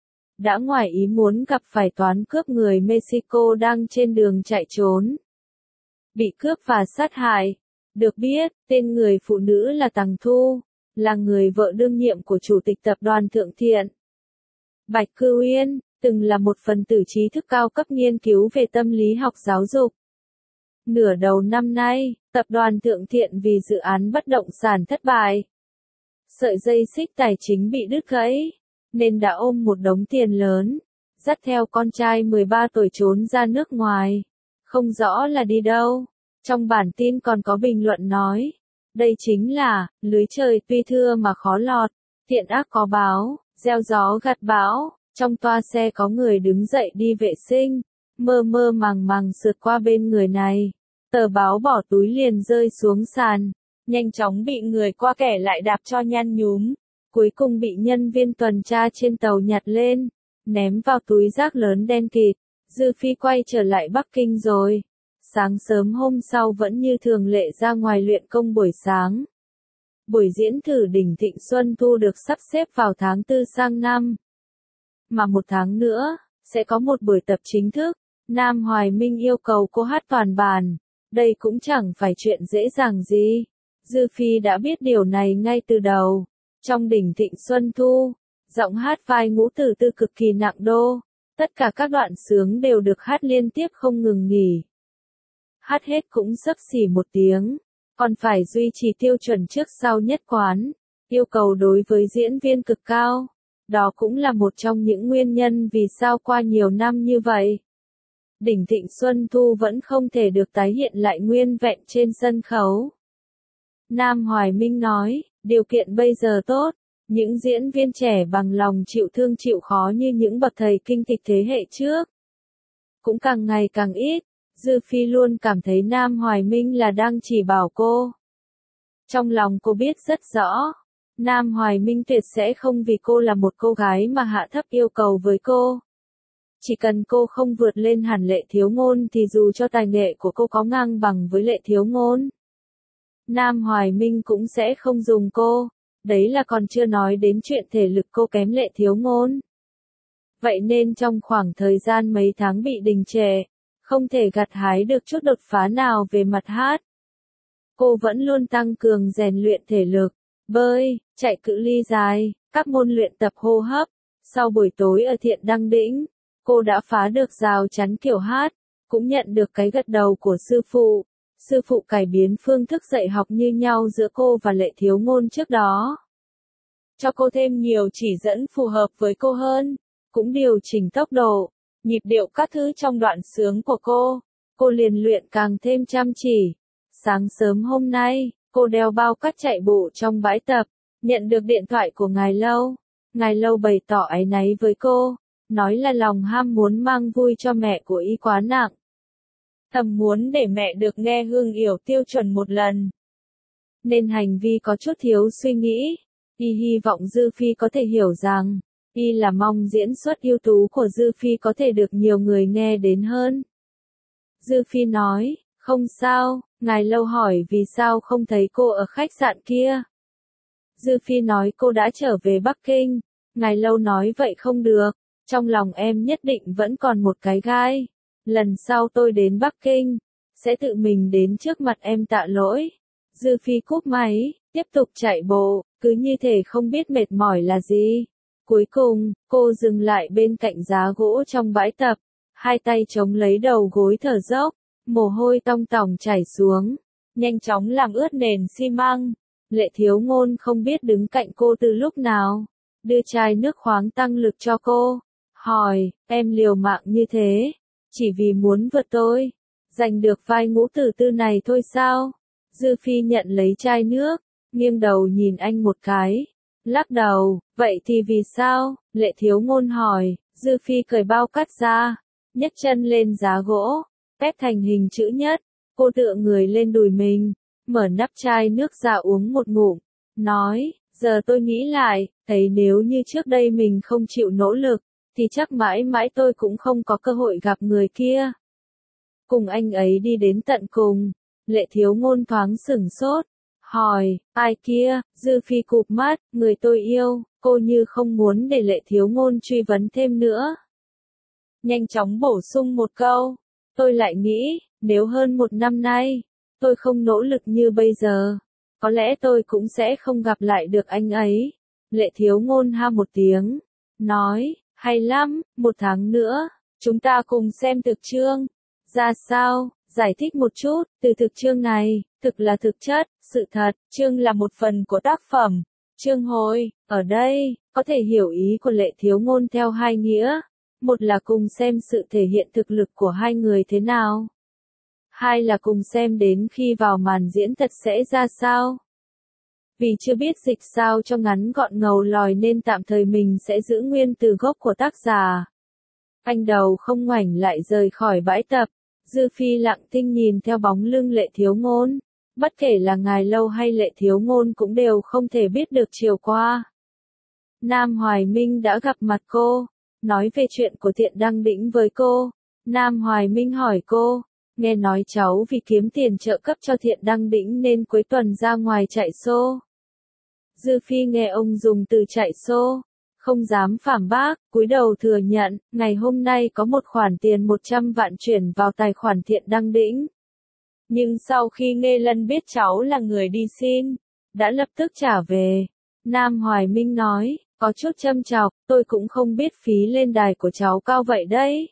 Đã ngoài ý muốn gặp phải toán cướp người Mexico đang trên đường chạy trốn. Bị cướp và sát hại. Được biết, tên người phụ nữ là Tằng Thu, là người vợ đương nhiệm của Chủ tịch Tập đoàn Thượng Thiện. Bạch Cư Uyên, từng là một phần tử trí thức cao cấp nghiên cứu về tâm lý học giáo dục. Nửa đầu năm nay, Tập đoàn Thượng Thiện vì dự án bất động sản thất bại. Sợi dây xích tài chính bị đứt gãy, nên đã ôm một đống tiền lớn, dắt theo con trai mười ba tuổi trốn ra nước ngoài. Không rõ là đi đâu. Trong bản tin còn có bình luận nói, đây chính là, lưới trời tuy thưa mà khó lọt, thiện ác có báo, gieo gió gặt bão. Trong toa xe có người đứng dậy đi vệ sinh, mơ mơ màng màng sượt qua bên người này. Tờ báo bỏ túi liền rơi xuống sàn, nhanh chóng bị người qua kẻ lại đạp cho nhăn nhúm. Cuối cùng bị nhân viên tuần tra trên tàu nhặt lên, ném vào túi rác lớn đen kịt. Dư Phi quay trở lại Bắc Kinh rồi. Sáng sớm hôm sau vẫn như thường lệ ra ngoài luyện công buổi sáng. Buổi diễn thử đỉnh Thịnh Xuân Thu được sắp xếp vào tháng tư sang năm. Mà một tháng nữa, sẽ có một buổi tập chính thức. Nam Hoài Minh yêu cầu cô hát toàn bản. Đây cũng chẳng phải chuyện dễ dàng gì. Dư Phi đã biết điều này ngay từ đầu. Trong đỉnh Thịnh Xuân Thu, giọng hát vai ngũ tử tư cực kỳ nặng đô. Tất cả các đoạn sướng đều được hát liên tiếp không ngừng nghỉ. Hát hết cũng xấp xỉ một tiếng, còn phải duy trì tiêu chuẩn trước sau nhất quán, yêu cầu đối với diễn viên cực cao. Đó cũng là một trong những nguyên nhân vì sao qua nhiều năm như vậy, đỉnh Thịnh Xuân Thu vẫn không thể được tái hiện lại nguyên vẹn trên sân khấu. Nam Hoài Minh nói, điều kiện bây giờ tốt, những diễn viên trẻ bằng lòng chịu thương chịu khó như những bậc thầy kinh kịch thế hệ trước cũng càng ngày càng ít. Dư Phi luôn cảm thấy Nam Hoài Minh là đang chỉ bảo cô. Trong lòng cô biết rất rõ, Nam Hoài Minh tuyệt sẽ không vì cô là một cô gái mà hạ thấp yêu cầu với cô. Chỉ cần cô không vượt lên hẳn Lệ Thiếu Ngôn thì dù cho tài nghệ của cô có ngang bằng với Lệ Thiếu Ngôn, Nam Hoài Minh cũng sẽ không dùng cô. Đấy là còn chưa nói đến chuyện thể lực cô kém Lệ Thiếu Ngôn. Vậy nên trong khoảng thời gian mấy tháng bị đình trệ, không thể gặt hái được chút đột phá nào về mặt hát, cô vẫn luôn tăng cường rèn luyện thể lực, bơi, chạy cự ly dài, các môn luyện tập hô hấp. Sau buổi tối ở Thiện Đăng Đĩnh, cô đã phá được rào chắn kiểu hát, cũng nhận được cái gật đầu của sư phụ. Sư phụ cải biến phương thức dạy học như nhau giữa cô và Lệ Thiếu Ngôn trước đó, cho cô thêm nhiều chỉ dẫn phù hợp với cô hơn, cũng điều chỉnh tốc độ, nhịp điệu các thứ trong đoạn sướng của cô. Cô liền luyện càng thêm chăm chỉ. Sáng sớm hôm nay, cô đeo bao cát chạy bộ trong bãi tập, nhận được điện thoại của Ngài Lâu. Ngài Lâu bày tỏ áy náy với cô, nói là lòng ham muốn mang vui cho mẹ của y quá nặng. Thầm muốn để mẹ được nghe Hương Yểu tiêu chuẩn một lần, nên hành vi có chút thiếu suy nghĩ. Y hy vọng Dư Phi có thể hiểu rằng, y là mong diễn xuất ưu tú của Dư Phi có thể được nhiều người nghe đến hơn. Dư Phi nói, không sao. Ngài Lâu hỏi vì sao không thấy cô ở khách sạn kia. Dư Phi nói cô đã trở về Bắc Kinh. Ngài Lâu nói vậy không được, trong lòng em nhất định vẫn còn một cái gai. Lần sau tôi đến Bắc Kinh, sẽ tự mình đến trước mặt em tạ lỗi. Dư Phi cúp máy, tiếp tục chạy bộ, cứ như thể không biết mệt mỏi là gì. Cuối cùng, cô dừng lại bên cạnh giá gỗ trong bãi tập, hai tay chống lấy đầu gối thở dốc, mồ hôi tong tỏng chảy xuống, nhanh chóng làm ướt nền xi măng. Lệ Thiếu Ngôn không biết đứng cạnh cô từ lúc nào, đưa chai nước khoáng tăng lực cho cô, hỏi, em liều mạng như thế, chỉ vì muốn vượt tôi, giành được vai ngũ tử tư này thôi sao? Dư Phi nhận lấy chai nước, nghiêng đầu nhìn anh một cái, lắc đầu, vậy thì vì sao? Lệ Thiếu Ngôn hỏi. Dư Phi cởi bao cát ra, nhấc chân lên giá gỗ, ép thành hình chữ nhất, cô tựa người lên đùi mình, mở nắp chai nước ra uống một ngụm, nói, giờ tôi nghĩ lại, thấy nếu như trước đây mình không chịu nỗ lực, thì chắc mãi mãi tôi cũng không có cơ hội gặp người kia. Cùng anh ấy đi đến tận cùng. Lệ Thiếu Ngôn thoáng sửng sốt, hỏi, ai kia? Dư Phi cụp mắt, người tôi yêu. Cô như không muốn để Lệ Thiếu Ngôn truy vấn thêm nữa, nhanh chóng bổ sung một câu, tôi lại nghĩ, nếu hơn một năm nay, tôi không nỗ lực như bây giờ, có lẽ tôi cũng sẽ không gặp lại được anh ấy. Lệ Thiếu Ngôn ha một tiếng, nói, hay lắm, một tháng nữa, chúng ta cùng xem thực chương. Ra sao? Giải thích một chút. Từ thực chương này, thực là thực chất, sự thật, chương là một phần của tác phẩm. Chương hồi, ở đây, có thể hiểu ý của Lệ Thiếu Ngôn theo hai nghĩa. Một là cùng xem sự thể hiện thực lực của hai người thế nào. Hai là cùng xem đến khi vào màn diễn thật sẽ ra sao. Vì chưa biết dịch sao cho ngắn gọn ngầu lòi nên tạm thời mình sẽ giữ nguyên từ gốc của tác giả. Anh đầu không ngoảnh lại rời khỏi bãi tập. Dư Phi lặng thinh nhìn theo bóng lưng Lệ Thiếu Ngôn. Bất kể là Ngài Lâu hay Lệ Thiếu Ngôn cũng đều không thể biết được chiều qua. Nam Hoài Minh đã gặp mặt cô, nói về chuyện của Thiện Đăng Đĩnh với cô. Nam Hoài Minh hỏi cô, nghe nói cháu vì kiếm tiền trợ cấp cho Thiện Đăng Đĩnh nên cuối tuần ra ngoài chạy xô. Dư Phi nghe ông dùng từ chạy xô, không dám phản bác, cúi đầu thừa nhận, ngày hôm nay có một khoản tiền một trăm vạn chuyển vào tài khoản Thiện Đăng Đĩnh. Nhưng sau khi Nghê Lân biết cháu là người đi xin, đã lập tức trả về. Nam Hoài Minh nói, có chút châm chọc, tôi cũng không biết phí lên đài của cháu cao vậy đấy.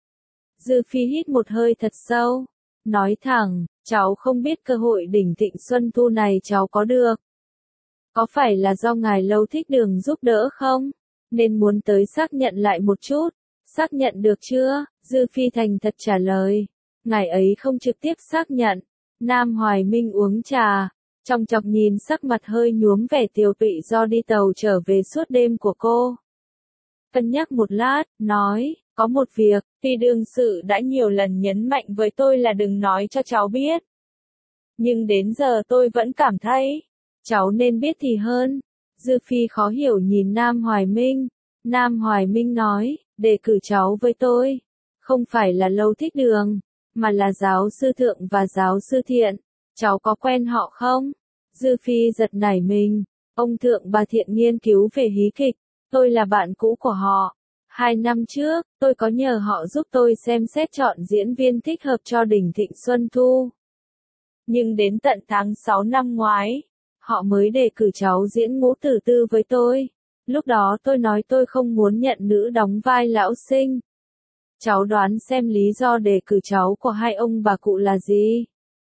Dư Phi hít một hơi thật sâu, nói thẳng, cháu không biết cơ hội đỉnh thịnh xuân thu này cháu có được. Có phải là do Ngài Lâu thích Đường giúp đỡ không? Nên muốn tới xác nhận lại một chút. Xác nhận được chưa? Dư Phi thành thật trả lời. Ngài ấy không trực tiếp xác nhận. Nam Hoài Minh uống trà, trong chọc nhìn sắc mặt hơi nhuốm vẻ tiều tụy do đi tàu trở về suốt đêm của cô. Cân nhắc một lát, nói, có một việc, Phi đương sự đã nhiều lần nhấn mạnh với tôi là đừng nói cho cháu biết. Nhưng đến giờ tôi vẫn cảm thấy, cháu nên biết thì hơn. Dư Phi khó hiểu nhìn Nam Hoài Minh. Nam Hoài Minh nói, đề cử cháu với tôi. Không phải là Lâu Thích Đường, mà là giáo sư Thượng và giáo sư Thiện. Cháu có quen họ không? Dư Phi giật nảy mình. Ông Thượng bà Thiện nghiên cứu về hí kịch. Tôi là bạn cũ của họ. Hai năm trước, tôi có nhờ họ giúp tôi xem xét chọn diễn viên thích hợp cho Đỉnh Thịnh Xuân Thu. Nhưng đến tận tháng sáu năm ngoái, họ mới đề cử cháu diễn Ngũ Tử Tư với tôi. Lúc đó tôi nói tôi không muốn nhận nữ đóng vai lão sinh. Cháu đoán xem lý do đề cử cháu của hai ông bà cụ là gì?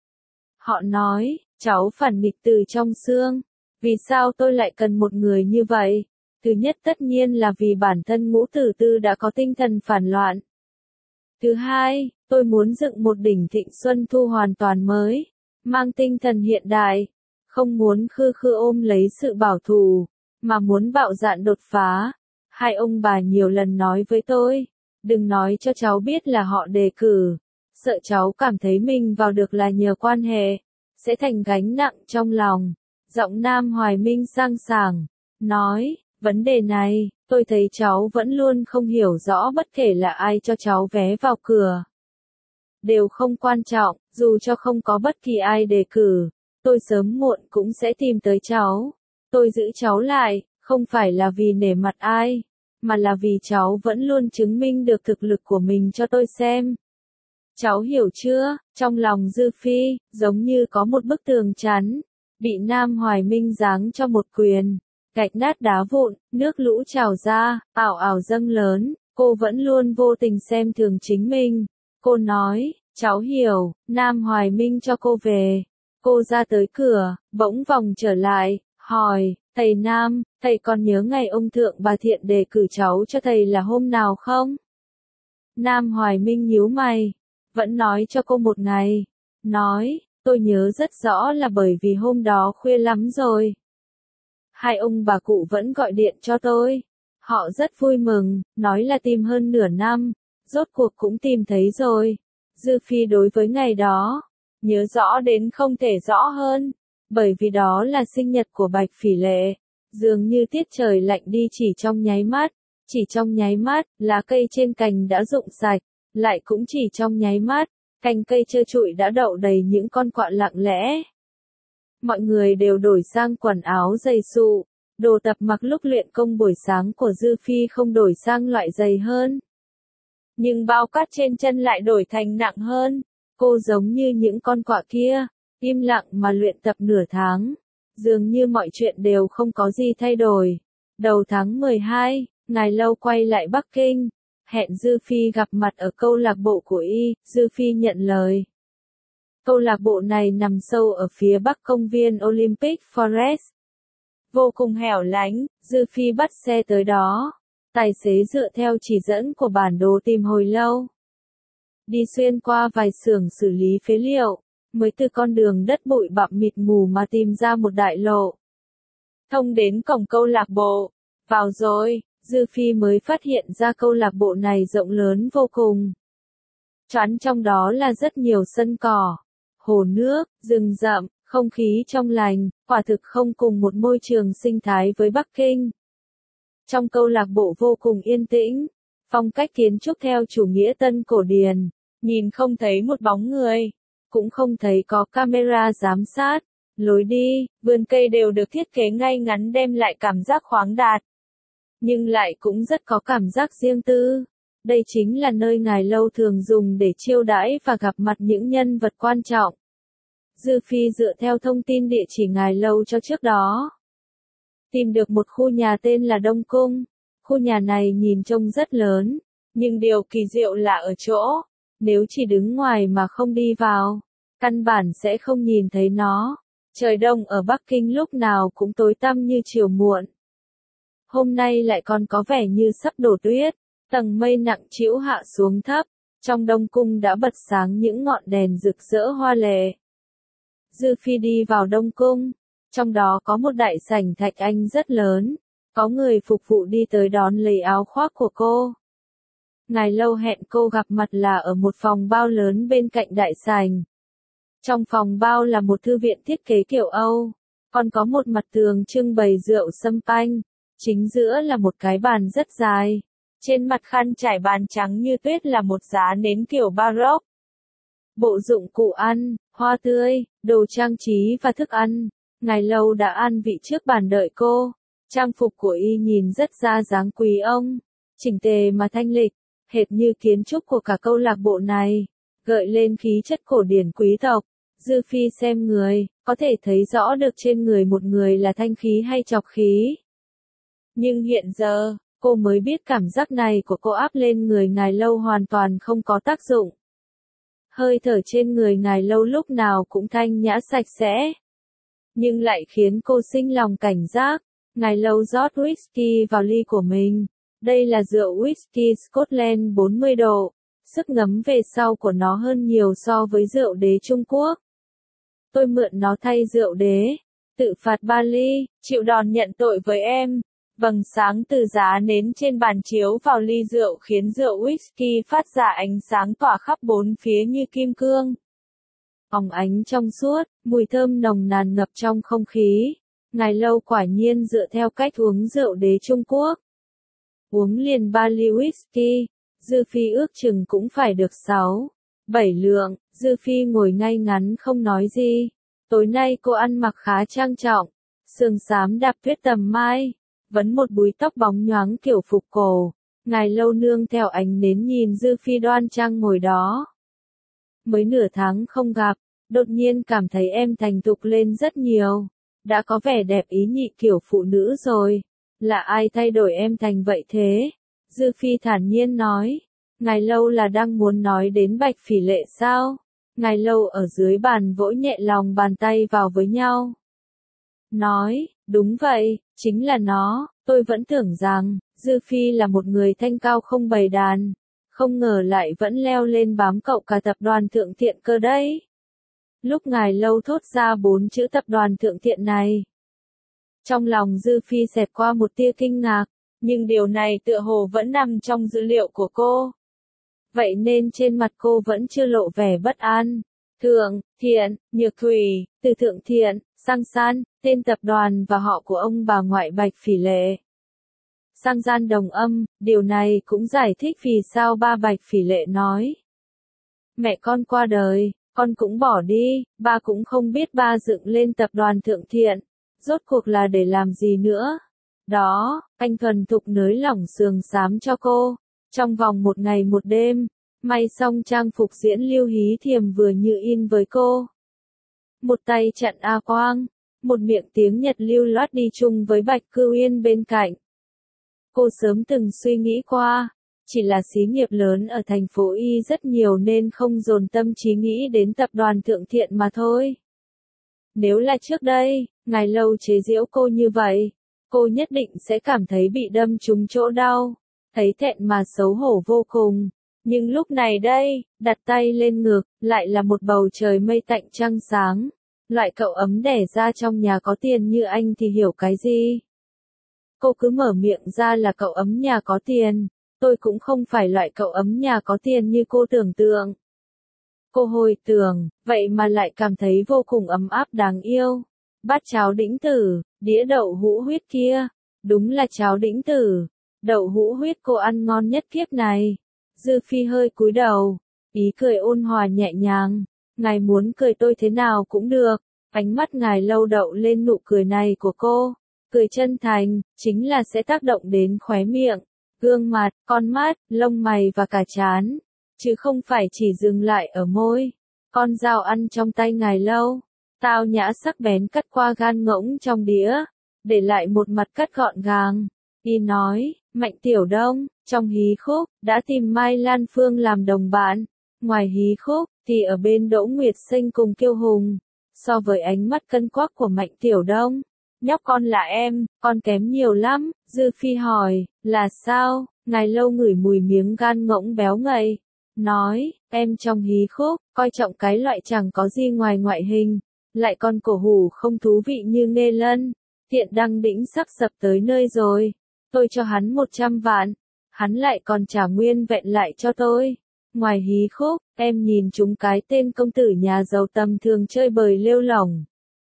Họ nói, cháu phản nghịch từ trong xương. Vì sao tôi lại cần một người như vậy? Thứ nhất tất nhiên là vì bản thân Ngũ Tử Tư đã có tinh thần phản loạn. Thứ hai, tôi muốn dựng một Đỉnh Thịnh Xuân Thu hoàn toàn mới, mang tinh thần hiện đại, không muốn khư khư ôm lấy sự bảo thủ, mà muốn bạo dạn đột phá. Hai ông bà nhiều lần nói với tôi, đừng nói cho cháu biết là họ đề cử, sợ cháu cảm thấy mình vào được là nhờ quan hệ, sẽ thành gánh nặng trong lòng. Giọng Nam Hoài Minh sang sảng, nói, vấn đề này, tôi thấy cháu vẫn luôn không hiểu rõ bất kể là ai cho cháu vé vào cửa. Đều không quan trọng, dù cho không có bất kỳ ai đề cử, tôi sớm muộn cũng sẽ tìm tới cháu. Tôi giữ cháu lại, không phải là vì nể mặt ai, mà là vì cháu vẫn luôn chứng minh được thực lực của mình cho tôi xem. Cháu hiểu chưa? Trong lòng Dư Phi, giống như có một bức tường chắn, bị Nam Hoài Minh giáng cho một quyền, gạch nát đá vụn, nước lũ trào ra, ảo ảo dâng lớn, cô vẫn luôn vô tình xem thường chính mình. Cô nói, cháu hiểu, Nam Hoài Minh cho cô về. Cô ra tới cửa, bỗng vòng trở lại, hỏi, thầy Nam, thầy còn nhớ ngày ông Thượng bà Thiện đề cử cháu cho thầy là hôm nào không? Nam Hoài Minh nhíu mày, vẫn nói cho cô một ngày. Nói, tôi nhớ rất rõ là bởi vì hôm đó khuya lắm rồi. Hai ông bà cụ vẫn gọi điện cho tôi. Họ rất vui mừng, nói là tìm hơn nửa năm, rốt cuộc cũng tìm thấy rồi. Dư Phi đối với ngày đó, nhớ rõ đến không thể rõ hơn, bởi vì đó là sinh nhật của Bạch Phỉ Lệ. Dường như tiết trời lạnh đi chỉ trong nháy mắt, chỉ trong nháy mắt, lá cây trên cành đã rụng sạch, lại cũng chỉ trong nháy mắt, cành cây trơ trụi đã đậu đầy những con quạ lặng lẽ. Mọi người đều đổi sang quần áo dày sụ, đồ tập mặc lúc luyện công buổi sáng của Dư Phi không đổi sang loại dày hơn. Nhưng bao cát trên chân lại đổi thành nặng hơn. Cô giống như những con quạ kia, im lặng mà luyện tập nửa tháng. Dường như mọi chuyện đều không có gì thay đổi. Đầu tháng mười hai, Ngài Lâu quay lại Bắc Kinh, hẹn Dư Phi gặp mặt ở câu lạc bộ của y. Dư Phi nhận lời. Câu lạc bộ này nằm sâu ở phía bắc công viên Olympic Forest. Vô cùng hẻo lánh, Dư Phi bắt xe tới đó. Tài xế dựa theo chỉ dẫn của bản đồ tìm hồi lâu. Đi xuyên qua vài xưởng xử lý phế liệu, mới từ con đường đất bụi bặm mịt mù mà tìm ra một đại lộ. Thông đến cổng câu lạc bộ. Vào rồi, Dư Phi mới phát hiện ra câu lạc bộ này rộng lớn vô cùng. Choán trong đó là rất nhiều sân cỏ, hồ nước, rừng rậm, không khí trong lành, quả thực không cùng một môi trường sinh thái với Bắc Kinh. Trong câu lạc bộ vô cùng yên tĩnh, phong cách kiến trúc theo chủ nghĩa tân cổ điển, nhìn không thấy một bóng người, cũng không thấy có camera giám sát, lối đi, vườn cây đều được thiết kế ngay ngắn đem lại cảm giác khoáng đạt. Nhưng lại cũng rất có cảm giác riêng tư. Đây chính là nơi Ngài Lâu thường dùng để chiêu đãi và gặp mặt những nhân vật quan trọng. Dư Phi dựa theo thông tin địa chỉ Ngài Lâu cho trước đó, tìm được một khu nhà tên là Đông Cung. Khu nhà này nhìn trông rất lớn, nhưng điều kỳ diệu là ở chỗ, nếu chỉ đứng ngoài mà không đi vào, căn bản sẽ không nhìn thấy nó. Trời đông ở Bắc Kinh lúc nào cũng tối tăm như chiều muộn. Hôm nay lại còn có vẻ như sắp đổ tuyết, tầng mây nặng trĩu hạ xuống thấp, trong Đông Cung đã bật sáng những ngọn đèn rực rỡ hoa lệ. Dư Phi đi vào Đông Cung, trong đó có một đại sảnh thạch anh rất lớn, có người phục vụ đi tới đón lấy áo khoác của cô. Ngài Lâu hẹn cô gặp mặt là ở một phòng bao lớn bên cạnh đại sảnh. Trong phòng bao là một thư viện thiết kế kiểu Âu, Còn có một mặt tường trưng bày rượu sâm panh, chính giữa là một cái bàn rất dài. Trên mặt khăn trải bàn trắng như tuyết là một giá nến kiểu Baroque. Bộ dụng cụ ăn, hoa tươi, đồ trang trí và thức ăn. Ngài Lâu đã an vị trước bàn đợi cô. Trang phục của y nhìn rất ra dáng quý ông, chỉnh tề mà thanh lịch, hệt như kiến trúc của cả câu lạc bộ này, gợi lên khí chất cổ điển quý tộc. Dư Phi xem người, có thể thấy rõ được trên người một người là thanh khí hay trọc khí. Nhưng hiện giờ, cô mới biết cảm giác này của cô áp lên người Ngài Lâu hoàn toàn không có tác dụng. Hơi thở trên người Ngài Lâu lúc nào cũng thanh nhã sạch sẽ, nhưng lại khiến cô sinh lòng cảnh giác. Ngài Lâu rót whisky vào ly của mình. Đây là rượu whisky Scotland bốn mươi độ. Sức ngấm về sau của nó hơn nhiều so với rượu đế Trung Quốc. Tôi mượn nó thay rượu đế. Tự phạt ba ly, chịu đòn nhận tội với em. Vầng sáng từ giá nến trên bàn chiếu vào ly rượu khiến rượu whisky phát ra ánh sáng tỏa khắp bốn phía như kim cương. Óng ánh trong suốt, mùi thơm nồng nàn ngập trong không khí. Ngài Lâu quả nhiên dựa theo cách uống rượu đế Trung Quốc. Uống liền ba ly whisky, Dư Phi ước chừng cũng phải được sáu, bảy lượng. Dư Phi ngồi ngay ngắn không nói gì. Tối nay cô ăn mặc khá trang trọng, sườn xám đạp tuyết tầm mai, vấn một búi tóc bóng nhoáng kiểu phục cổ. Ngài Lâu nương theo ánh nến nhìn Dư Phi đoan trang ngồi đó. Mới nửa tháng không gặp, đột nhiên cảm thấy em thành thục lên rất nhiều. Đã có vẻ đẹp ý nhị kiểu phụ nữ rồi. Là ai thay đổi em thành vậy thế? Dư Phi thản nhiên nói. Ngài Lâu là đang muốn nói đến Bạch Phỉ Lệ sao? Ngài Lâu ở dưới bàn vỗ nhẹ lòng bàn tay vào với nhau. Nói, đúng vậy, chính là nó. Tôi vẫn tưởng rằng, Dư Phi là một người thanh cao không bày đàn. Không ngờ lại vẫn leo lên bám cậu cả tập đoàn Thượng Thiện cơ đấy. Lúc Ngài Lâu thốt ra bốn chữ tập đoàn Thượng Thiện này, trong lòng Dư Phi xẹt qua một tia kinh ngạc, nhưng điều này tựa hồ vẫn nằm trong dữ liệu của cô. Vậy nên trên mặt cô vẫn chưa lộ vẻ bất an. Thượng Thiện, Nhược Thủy, từ Thượng Thiện, Sang San, tên tập đoàn và họ của ông bà ngoại Bạch Phỉ Lệ. Sang Gian đồng âm, điều này cũng giải thích vì sao ba Bạch Phỉ Lệ nói. Mẹ con qua đời, con cũng bỏ đi, ba cũng không biết ba dựng lên tập đoàn Thượng Thiện. Rốt cuộc là để làm gì nữa? Đó, anh thuần thục nới lỏng sườn xám cho cô. Trong vòng một ngày một đêm, may xong trang phục diễn Lưu Hí Thiềm vừa như in với cô. Một tay chặn A Quang, một miệng tiếng Nhật lưu loát đi chung với Bạch Cư Uyên bên cạnh. Cô sớm từng suy nghĩ qua, chỉ là xí nghiệp lớn ở thành phố Y rất nhiều nên không dồn tâm trí nghĩ đến tập đoàn Thượng Thiện mà thôi. Nếu là trước đây, Ngài Lâu chế giễu cô như vậy, cô nhất định sẽ cảm thấy bị đâm trúng chỗ đau, thấy thẹn mà xấu hổ vô cùng. Nhưng lúc này đây, đặt tay lên ngực, lại là một bầu trời mây tạnh trăng sáng. Loại cậu ấm đẻ ra trong nhà có tiền như anh thì hiểu cái gì? Cô cứ mở miệng ra là cậu ấm nhà có tiền. Tôi cũng không phải loại cậu ấm nhà có tiền như cô tưởng tượng. Cô hồi tưởng, vậy mà lại cảm thấy vô cùng ấm áp đáng yêu. Bát cháo đĩnh tử, đĩa đậu hũ huyết kia. Đúng là cháo đĩnh tử. Đậu hũ huyết cô ăn ngon nhất kiếp này. Dư Phi hơi cúi đầu. Ý cười ôn hòa nhẹ nhàng. Ngài muốn cười tôi thế nào cũng được. Ánh mắt Ngài Lâu đậu lên nụ cười này của cô. Cười chân thành, chính là sẽ tác động đến khóe miệng, gương mặt, con mắt, lông mày và cả trán. Chứ không phải chỉ dừng lại ở môi. Con dao ăn trong tay Ngài Lâu. Tao nhã sắc bén cắt qua gan ngỗng trong đĩa. Để lại một mặt cắt gọn gàng. Y nói, Mạnh Tiểu Đông, trong hí khúc, đã tìm Mai Lan Phương làm đồng bạn. Ngoài hí khúc, thì ở bên Đỗ Nguyệt Sinh cùng Kiêu Hùng. So với ánh mắt cân quắc của Mạnh Tiểu Đông, nhóc con là em, con kém nhiều lắm. Dư Phi hỏi, là sao? Ngài Lâu ngửi mùi miếng gan ngỗng béo ngậy. Nói, em trong hí khúc, coi trọng cái loại chẳng có gì ngoài ngoại hình. Lại còn cổ hủ không thú vị như Nghê Lân. Thiện Đăng Đĩnh sắp sập tới nơi rồi. Tôi cho hắn một trăm vạn. Hắn lại còn trả nguyên vẹn lại cho tôi. Ngoài hí khúc, em nhìn chúng cái tên công tử nhà giàu tầm thường chơi bời lêu lỏng.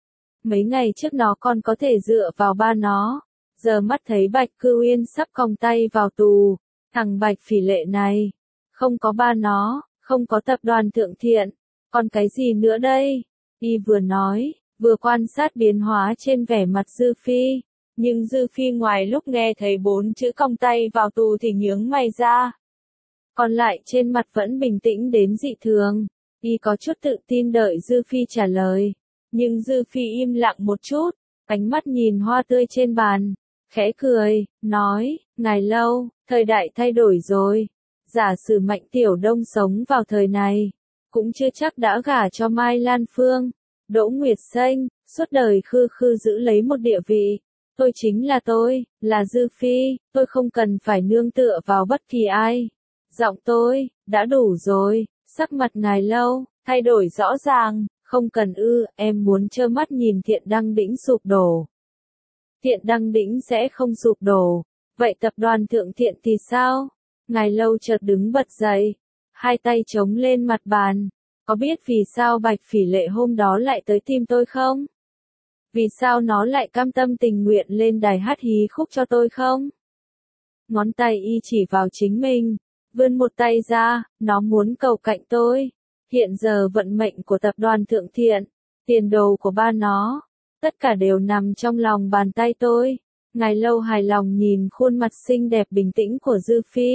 Mấy ngày trước nó còn có thể dựa vào ba nó. Giờ mắt thấy Bạch Cư Uyên sắp còng tay vào tù. Thằng Bạch Phỉ Lệ này. Không có ba nó, không có tập đoàn Thượng Thiện. Còn cái gì nữa đây? Y vừa nói, vừa quan sát biến hóa trên vẻ mặt Dư Phi. Nhưng Dư Phi ngoài lúc nghe thấy bốn chữ còng tay vào tù thì nhướng mày ra. Còn lại trên mặt vẫn bình tĩnh đến dị thường. Y có chút tự tin đợi Dư Phi trả lời. Nhưng Dư Phi im lặng một chút, ánh mắt nhìn hoa tươi trên bàn. Khẽ cười, nói, ngài Lâu, thời đại thay đổi rồi. Giả sử Mạnh Tiểu Đông sống vào thời này, cũng chưa chắc đã gả cho Mai Lan Phương. Đỗ Nguyệt Xanh, suốt đời khư khư giữ lấy một địa vị. Tôi chính là tôi, là Dư Phi, tôi không cần phải nương tựa vào bất kỳ ai. Giọng tôi, đã đủ rồi, sắc mặt ngài Lâu, thay đổi rõ ràng, không cần ư, em muốn trơ mắt nhìn Thiện Đăng Đĩnh sụp đổ. Thiện Đăng Đĩnh sẽ không sụp đổ, vậy tập đoàn Thượng Thiện thì sao? Ngài Lâu chợt đứng bật dậy, hai tay chống lên mặt bàn. Có biết vì sao Bạch Phỉ Lệ hôm đó lại tới tìm tôi không? Vì sao nó lại cam tâm tình nguyện lên đài hát hí khúc cho tôi không? Ngón tay y chỉ vào chính mình, vươn một tay ra, nó muốn cầu cạnh tôi. Hiện giờ vận mệnh của tập đoàn Thượng Thiện, tiền đồ của ba nó, tất cả đều nằm trong lòng bàn tay tôi. Ngài Lâu hài lòng nhìn khuôn mặt xinh đẹp bình tĩnh của Dư Phi.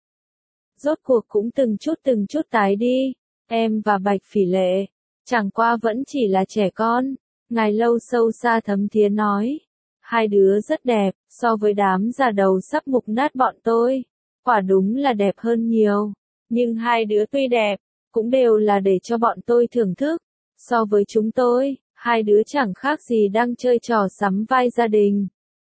Rốt cuộc cũng từng chút từng chút tái đi. Em và Bạch Phỉ Lệ, chẳng qua vẫn chỉ là trẻ con. Ngài Lâu sâu xa thấm thía nói. Hai đứa rất đẹp, so với đám già đầu sắp mục nát bọn tôi. Quả đúng là đẹp hơn nhiều. Nhưng hai đứa tuy đẹp, cũng đều là để cho bọn tôi thưởng thức. So với chúng tôi, hai đứa chẳng khác gì đang chơi trò sắm vai gia đình.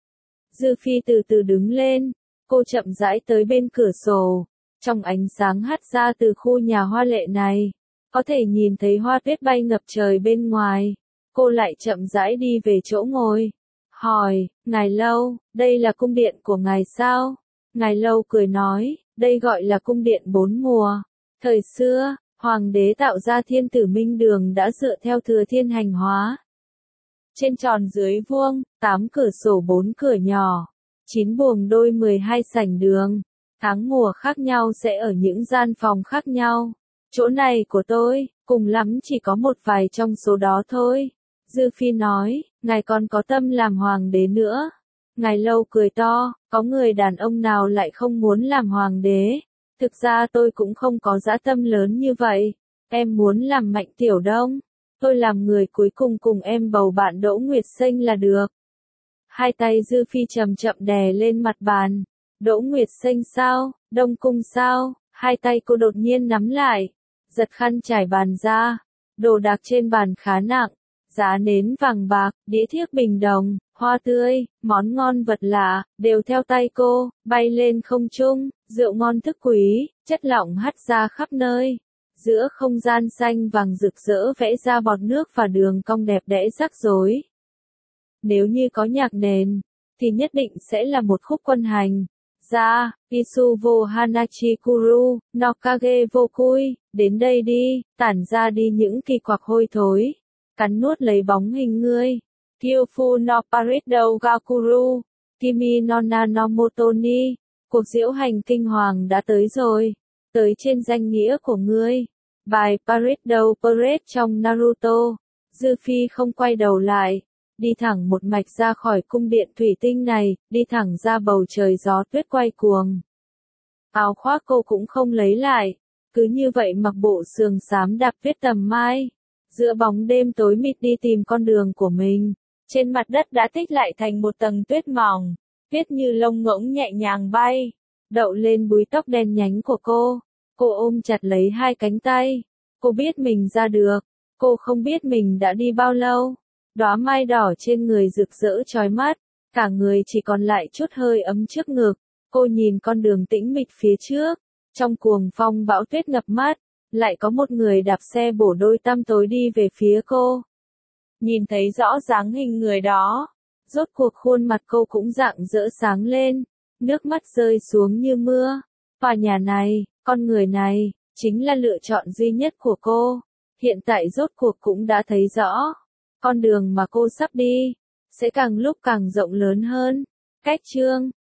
Dư Phi từ từ đứng lên, cô chậm rãi tới bên cửa sổ. Trong ánh sáng hắt ra từ khu nhà hoa lệ này, có thể nhìn thấy hoa tuyết bay ngập trời bên ngoài. Cô lại chậm rãi đi về chỗ ngồi. Hỏi, ngài Lâu, đây là cung điện của ngài sao? Ngài Lâu cười nói, đây gọi là cung điện bốn mùa. Thời xưa, hoàng đế tạo ra thiên tử minh đường đã dựa theo thừa thiên hành hóa. Trên tròn dưới vuông, tám cửa sổ bốn cửa nhỏ, chín buồng đôi mười hai sảnh đường. Tháng mùa khác nhau sẽ ở những gian phòng khác nhau. Chỗ này của tôi, cùng lắm chỉ có một vài trong số đó thôi. Dư Phi nói, ngài còn có tâm làm hoàng đế nữa. Ngài Lâu cười to, có người đàn ông nào lại không muốn làm hoàng đế. Thực ra tôi cũng không có dã tâm lớn như vậy. Em muốn làm Mạnh Tiểu Đông. Tôi làm người cuối cùng cùng em bầu bạn Đỗ Nguyệt Xanh là được. Hai tay Dư Phi chậm chậm đè lên mặt bàn. Đỗ Nguyệt Xanh sao? Đông Cung sao? Hai tay cô đột nhiên nắm lại. Giật khăn trải bàn ra. Đồ đạc trên bàn khá nặng. Giá nến vàng bạc, đĩa thiếc bình đồng, hoa tươi, món ngon vật lạ, đều theo tay cô, bay lên không trung, rượu ngon thức quý, chất lỏng hắt ra khắp nơi. Giữa không gian xanh vàng rực rỡ vẽ ra bọt nước và đường cong đẹp đẽ rắc rối. Nếu như có nhạc nền, thì nhất định sẽ là một khúc quân hành. Ra, Isu vô Hanachi Kuru, Nokage vô Kui, đến đây đi, tản ra đi những kỳ quặc hôi thối. Cắn nuốt lấy bóng hình ngươi. Kyofu no Paridou Gakuru, Kimi no Nanomoto-ni, cuộc diễu hành kinh hoàng đã tới rồi. Tới trên danh nghĩa của ngươi. Bài Paridou Parade trong Naruto. Dư Phi không quay đầu lại. Đi thẳng một mạch ra khỏi cung điện thủy tinh này, đi thẳng ra bầu trời gió tuyết quay cuồng. Áo khoác cô cũng không lấy lại. Cứ như vậy mặc bộ sườn xám đạp tuyết tầm mai. Giữa bóng đêm tối mịt đi tìm con đường của mình. Trên mặt đất đã tích lại thành một tầng tuyết mỏng. Tuyết như lông ngỗng nhẹ nhàng bay. Đậu lên búi tóc đen nhánh của cô. Cô ôm chặt lấy hai cánh tay. Cô biết mình ra được. Cô không biết mình đã đi bao lâu. Đóa mai đỏ trên người rực rỡ chói mắt. Cả người chỉ còn lại chút hơi ấm trước ngực. Cô nhìn con đường tĩnh mịch phía trước. Trong cuồng phong bão tuyết ngập mắt. Lại có một người đạp xe bổ đôi tăm tối đi về phía cô. Nhìn thấy rõ dáng hình người đó. Rốt cuộc khuôn mặt cô cũng rạng rỡ sáng lên. Nước mắt rơi xuống như mưa. Tòa nhà này, con người này, chính là lựa chọn duy nhất của cô. Hiện tại rốt cuộc cũng đã thấy rõ. con đường mà cô sắp đi sẽ càng lúc càng rộng lớn hơn. Cách chương